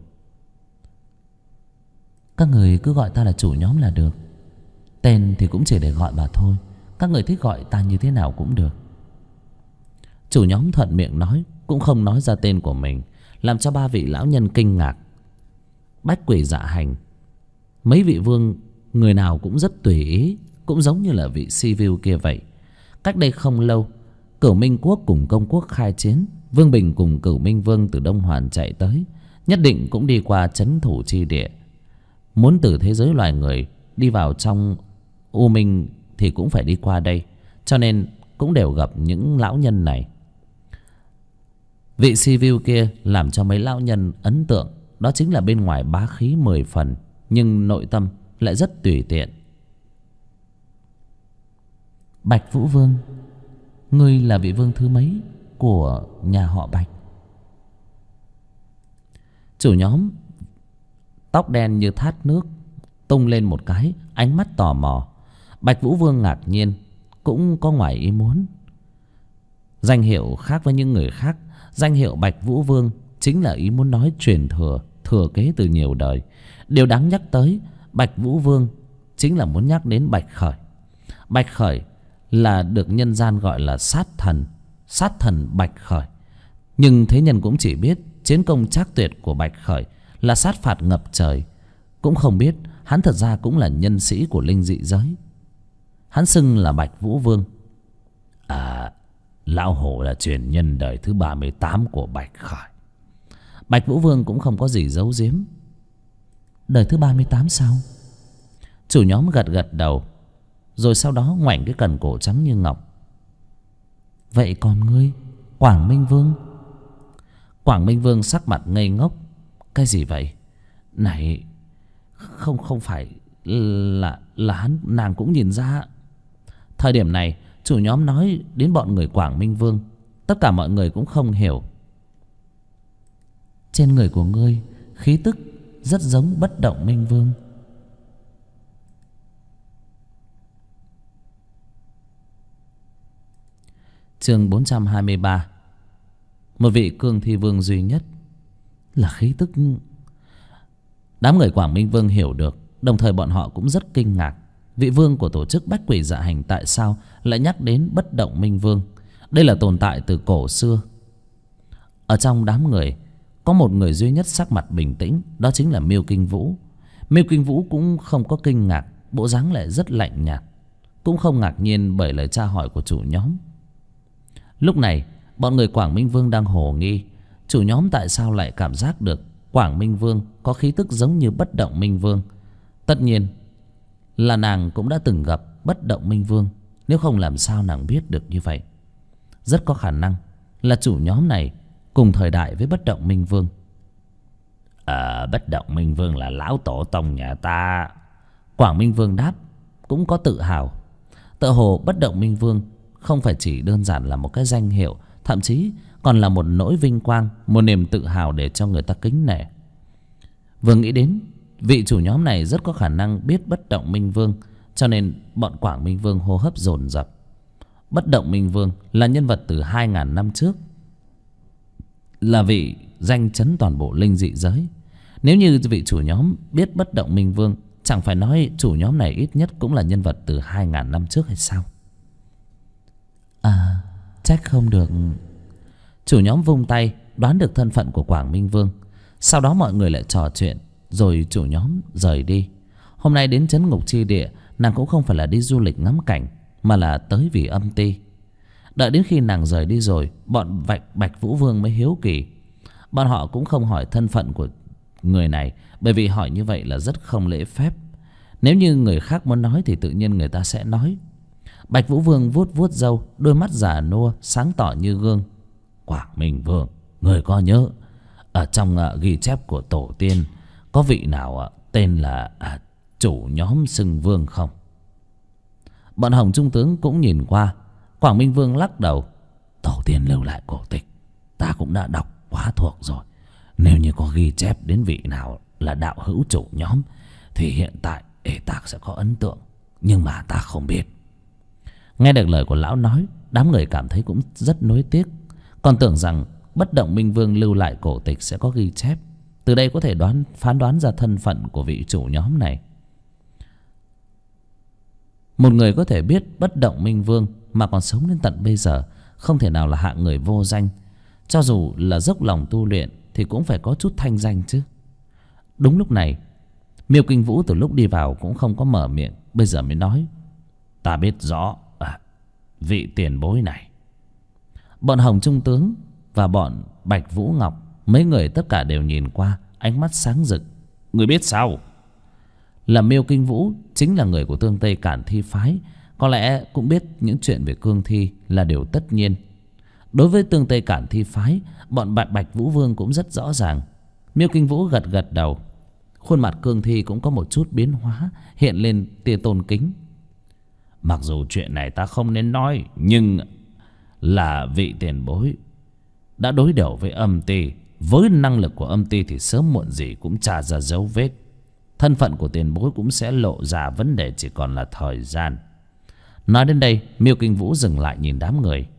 Các người cứ gọi ta là chủ nhóm là được. Tên thì cũng chỉ để gọi bà thôi. Các người thích gọi ta như thế nào cũng được. Chủ nhóm thuận miệng nói, cũng không nói ra tên của mình, làm cho 3 vị lão nhân kinh ngạc. Bách quỷ dạ hành, mấy vị vương người nào cũng rất tùy ý, cũng giống như là vị Sivu kia vậy. Cách đây không lâu, Cửu Minh Quốc cùng Công Quốc khai chiến. Vương Bình cùng Cửu Minh Vương từ Đông Hoàn chạy tới, nhất định cũng đi qua trấn thủ chi địa. Muốn từ thế giới loài người đi vào trong U Minh thì cũng phải đi qua đây, cho nên cũng đều gặp những lão nhân này. Vị Sivu kia làm cho mấy lão nhân ấn tượng, đó chính là bên ngoài bá khí 10 phần, nhưng nội tâm lại rất tùy tiện. Bạch Vũ Vương, ngươi là vị vương thứ mấy của nhà họ Bạch? Chủ nhóm tóc đen như thác nước tung lên một cái, ánh mắt tò mò. Bạch Vũ Vương ngạc nhiên, cũng có ngoài ý muốn. Danh hiệu khác với những người khác. Danh hiệu Bạch Vũ Vương chính là ý muốn nói truyền thừa, thừa kế từ nhiều đời. Điều đáng nhắc tới Bạch Vũ Vương chính là muốn nhắc đến Bạch Khởi. Bạch Khởi là được nhân gian gọi là sát thần, sát thần Bạch Khởi. Nhưng thế nhân cũng chỉ biết chiến công trác tuyệt của Bạch Khởi là sát phạt ngập trời, cũng không biết hắn thật ra cũng là nhân sĩ của linh dị giới. Hắn xưng là Bạch Vũ Vương. Lão hổ là truyền nhân đời thứ 38 của Bạch Khởi. Bạch Vũ Vương cũng không có gì giấu giếm. Đời thứ 38 sao? Chủ nhóm gật gật đầu, rồi sau đó ngoảnh cái cần cổ trắng như ngọc. Vậy còn ngươi, Quảng Minh Vương? Quảng Minh Vương sắc mặt ngây ngốc. Cái gì vậy? Này, không phải là nàng cũng nhìn ra. Thời điểm này chủ nhóm nói đến bọn người Quảng Minh Vương. Tất cả mọi người cũng không hiểu. Trên người của ngươi khí tức rất giống Bất Động Minh Vương. Chương 423. Một vị cương thi vương duy nhất. Là khí tức. Đám người Quảng Minh Vương hiểu được. Đồng thời bọn họ cũng rất kinh ngạc. Vị vương của tổ chức Bách Quỷ Dạ Hành tại sao lại nhắc đến Bất Động Minh Vương? Đây là tồn tại từ cổ xưa. Ở trong đám người có một người duy nhất sắc mặt bình tĩnh. Đó chính là Miêu Kinh Vũ. Miêu Kinh Vũ cũng không có kinh ngạc. Bộ dáng lại rất lạnh nhạt. Cũng không ngạc nhiên bởi lời tra hỏi của chủ nhóm. Lúc này bọn người Quảng Minh Vương đang hồ nghi. Chủ nhóm tại sao lại cảm giác được Quảng Minh Vương có khí tức giống như Bất Động Minh Vương? Tất nhiên là nàng cũng đã từng gặp Bất Động Minh Vương. Nếu không làm sao nàng biết được như vậy? Rất có khả năng là chủ nhóm này cùng thời đại với Bất Động Minh Vương. Bất Động Minh Vương là lão tổ tông nhà ta. Quảng Minh Vương đáp, cũng có tự hào. Tựa hồ Bất Động Minh Vương không phải chỉ đơn giản là một cái danh hiệu, thậm chí còn là một nỗi vinh quang, một niềm tự hào để cho người ta kính nể. Vừa nghĩ đến vị chủ nhóm này rất có khả năng biết Bất Động Minh Vương, cho nên bọn Quảng Minh Vương hô hấp dồn dập. Bất Động Minh Vương là nhân vật từ 2000 năm trước, là vị danh chấn toàn bộ linh dị giới. Nếu như vị chủ nhóm biết Bất Động Minh Vương, chẳng phải nói chủ nhóm này ít nhất cũng là nhân vật từ 2000 năm trước hay sao? Trách không được. Chủ nhóm vung tay đoán được thân phận của Quảng Minh Vương. Sau đó mọi người lại trò chuyện, rồi chủ nhóm rời đi. Hôm nay đến trấn Ngục Chi Địa, nàng cũng không phải là đi du lịch ngắm cảnh, mà là tới vì âm ti. Đợi đến khi nàng rời đi rồi, bọn Bạch Vũ Vương mới hiếu kỳ. Bọn họ cũng không hỏi thân phận của người này, bởi vì hỏi như vậy là rất không lễ phép. Nếu như người khác muốn nói thì tự nhiên người ta sẽ nói. Bạch Vũ Vương vuốt vuốt râu, đôi mắt già nua sáng tỏ như gương. Quảng Minh Vương, người có nhớ ở trong ghi chép của tổ tiên có vị nào tên là chủ nhóm xưng vương không? Bọn Hồng Trung tướng cũng nhìn qua. Quảng Minh Vương lắc đầu. Tổ tiên lưu lại cổ tịch ta cũng đã đọc quá thuộc rồi. Nếu như có ghi chép đến vị nào là đạo hữu chủ nhóm thì hiện tại ta sẽ có ấn tượng, nhưng mà ta không biết. Nghe được lời của lão nói, đám người cảm thấy cũng rất nuối tiếc. Còn tưởng rằng Bất Động Minh Vương lưu lại cổ tịch sẽ có ghi chép, từ đây có thể phán đoán ra thân phận của vị chủ nhóm này. Một người có thể biết Bất Động Minh Vương mà còn sống đến tận bây giờ, không thể nào là hạng người vô danh. Cho dù là dốc lòng tu luyện thì cũng phải có chút thanh danh chứ. Đúng lúc này, Miêu Kinh Vũ từ lúc đi vào cũng không có mở miệng, bây giờ mới nói. Ta biết rõ vị tiền bối này. Bọn Hồng Trung tướng và bọn Bạch Vũ Ngọc, mấy người tất cả đều nhìn qua, ánh mắt sáng rực. Người biết sao? Là Miêu Kinh Vũ chính là người của Tương Tây Cản Thi phái, có lẽ cũng biết những chuyện về cương thi là điều tất nhiên. Đối với Tương Tây Cản Thi phái, bọn Bạch Vũ Vương cũng rất rõ ràng. Miêu Kinh Vũ gật gật đầu. Khuôn mặt cương thi cũng có một chút biến hóa, hiện lên tia tôn kính. Mặc dù chuyện này ta không nên nói, nhưng là vị tiền bối đã đối đầu với âm ti. Với năng lực của âm ti thì sớm muộn gì cũng tra ra dấu vết. Thân phận của tiền bối cũng sẽ lộ ra, vấn đề chỉ còn là thời gian. Nói đến đây, Miêu Kinh Vũ dừng lại nhìn đám người.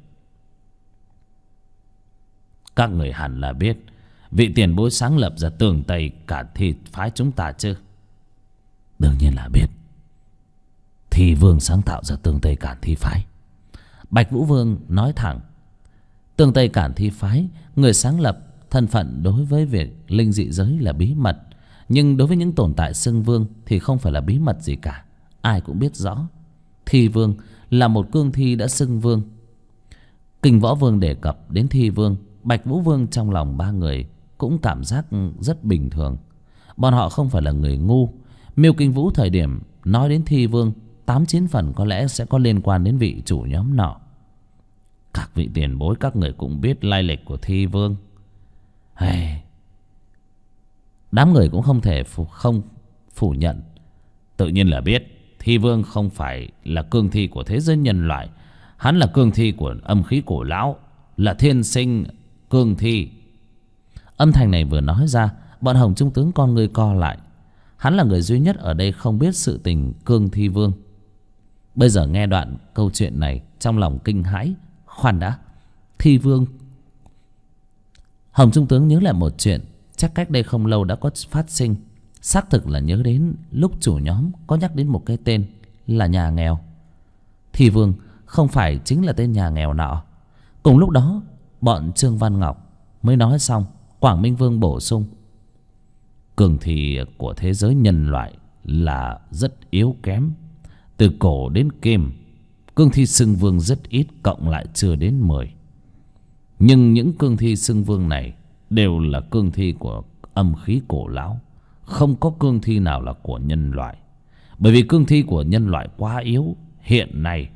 Các người hẳn là biết vị tiền bối sáng lập ra Tương Tây Cản Thi phái chúng ta chứ? Đương nhiên là biết. Thi Vương sáng tạo ra Tương Tây Cản Thi phái. Bạch Vũ Vương nói thẳng. Tương Tây Cản Thi phái, người sáng lập, thân phận đối với việc linh dị giới là bí mật, nhưng đối với những tồn tại xưng vương thì không phải là bí mật gì cả, ai cũng biết rõ. Thi Vương là một cương thi đã xưng vương. Kinh Võ Vương đề cập đến Thi Vương, Bạch Vũ Vương trong lòng ba người cũng cảm giác rất bình thường. Bọn họ không phải là người ngu. Miêu Kinh Vũ thời điểm nói đến Thi Vương, 8-9 phần có lẽ sẽ có liên quan đến vị chủ nhóm nọ. Các vị tiền bối các người cũng biết lai lịch của Thi Vương. Hey. Đám người cũng không thể không phủ nhận. Tự nhiên là biết Thi Vương không phải là cương thi của thế giới nhân loại. Hắn là cương thi của âm khí cổ lão, là thiên sinh cương thi. Âm thanh này vừa nói ra, bọn Hồng Trung tướng con người co lại. Hắn là người duy nhất ở đây không biết sự tình cương thi vương. Bây giờ nghe đoạn câu chuyện này, trong lòng kinh hãi. Khoan đã, thi vương? Hồng Trung tướng nhớ lại một chuyện chắc cách đây không lâu đã có phát sinh. Xác thực là nhớ đến lúc chủ nhóm có nhắc đến một cái tên là nhà nghèo. Thi vương không phải chính là tên nhà nghèo nọ. Cùng lúc đó bọn Trương Văn Ngọc mới nói xong, Quảng Minh Vương bổ sung: cương thi của thế giới nhân loại là rất yếu kém. Từ cổ đến kim, cương thi xưng vương rất ít, cộng lại chưa đến 10. Nhưng những cương thi xưng vương này đều là cương thi của âm khí cổ lão, không có cương thi nào là của nhân loại. Bởi vì cương thi của nhân loại quá yếu. Hiện nay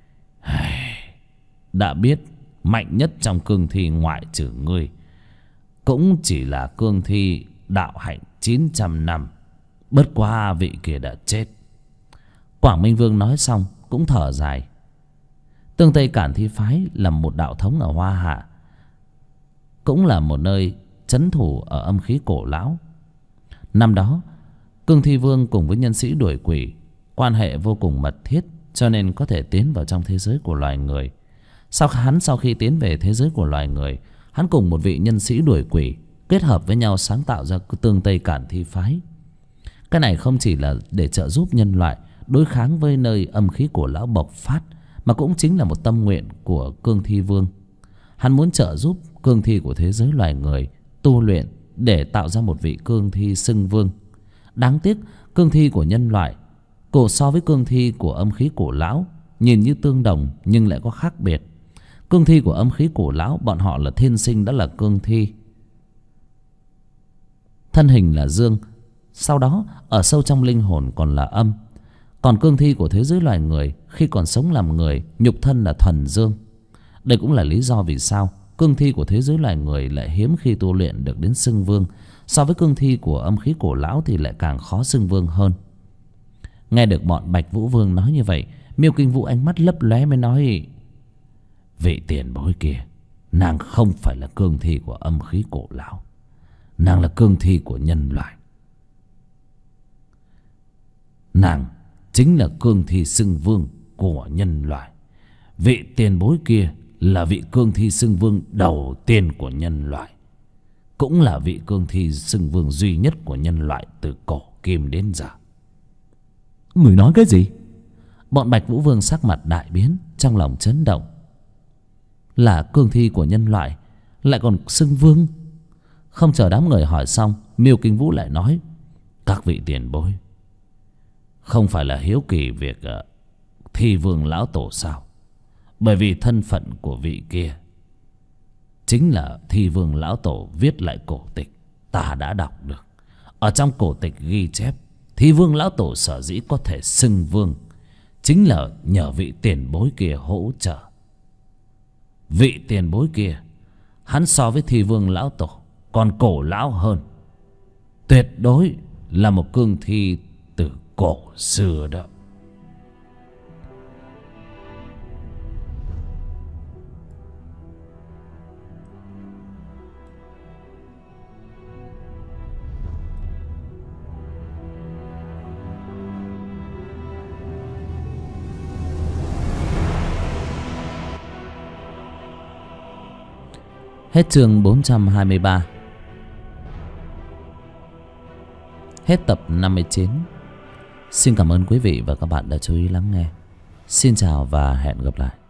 đã biết mạnh nhất trong cương thi ngoại trừ ngươi cũng chỉ là cương thi đạo hạnh 900 năm. Bất quá vị kia đã chết. Quảng Minh Vương nói xong cũng thở dài. Tương Tây Cản Thi Phái là một đạo thống ở Hoa Hạ, cũng là một nơi trấn thủ ở âm khí cổ lão. Năm đó Cương Thi Vương cùng với nhân sĩ đuổi quỷ quan hệ vô cùng mật thiết, cho nên có thể tiến vào trong thế giới của loài người. Sau khi tiến về thế giới của loài người, hắn cùng một vị nhân sĩ đuổi quỷ kết hợp với nhau sáng tạo ra Tương Tây Cản Thi Phái. Cái này không chỉ là để trợ giúp nhân loại đối kháng với nơi âm khí cổ lão bộc phát, mà cũng chính là một tâm nguyện của Cương Thi Vương. Hắn muốn trợ giúp cương thi của thế giới loài người tu luyện để tạo ra một vị cương thi xưng vương. Đáng tiếc cương thi của nhân loại so với cương thi của âm khí cổ lão nhìn như tương đồng nhưng lại có khác biệt. Cương thi của âm khí cổ lão bọn họ là thiên sinh đã là cương thi, thân hình là dương, sau đó ở sâu trong linh hồn còn là âm. Còn cương thi của thế giới loài người khi còn sống làm người, nhục thân là thuần dương. Đây cũng là lý do vì sao cương thi của thế giới loài người lại hiếm khi tu luyện được đến xưng vương. So với cương thi của âm khí cổ lão thì lại càng khó xưng vương hơn. Nghe được bọn Bạch Vũ Vương nói như vậy, Miêu Kinh Vũ ánh mắt lấp lóe mới nói: vị tiền bối kia, nàng không phải là cương thi của âm khí cổ lão, nàng là cương thi của nhân loại. Nàng chính là cương thi xưng vương của nhân loại. Vị tiền bối kia là vị cương thi xưng vương đầu tiên của nhân loại, cũng là vị cương thi xưng vương duy nhất của nhân loại từ cổ kim đến giờ. Người nói cái gì? Bọn Bạch Vũ Vương sắc mặt đại biến, trong lòng chấn động. Là cương thi của nhân loại lại còn xưng vương? Không chờ đám người hỏi xong, Miêu Kinh Vũ lại nói: các vị tiền bối không phải là hiếu kỳ việc Thi Vương lão tổ sao? Bởi vì thân phận của vị kia chính là Thi Vương lão tổ viết lại cổ tịch, ta đã đọc được. Ở trong cổ tịch ghi chép Thi Vương lão tổ sở dĩ có thể xưng vương chính là nhờ vị tiền bối kia hỗ trợ. Vị tiền bối kia hắn so với Thi Vương lão tổ còn cổ lão hơn, tuyệt đối là một cương thi từ cổ xưa đó. Hết chương 423. Hết tập 59. Xin cảm ơn quý vị và các bạn đã chú ý lắng nghe. Xin chào và hẹn gặp lại.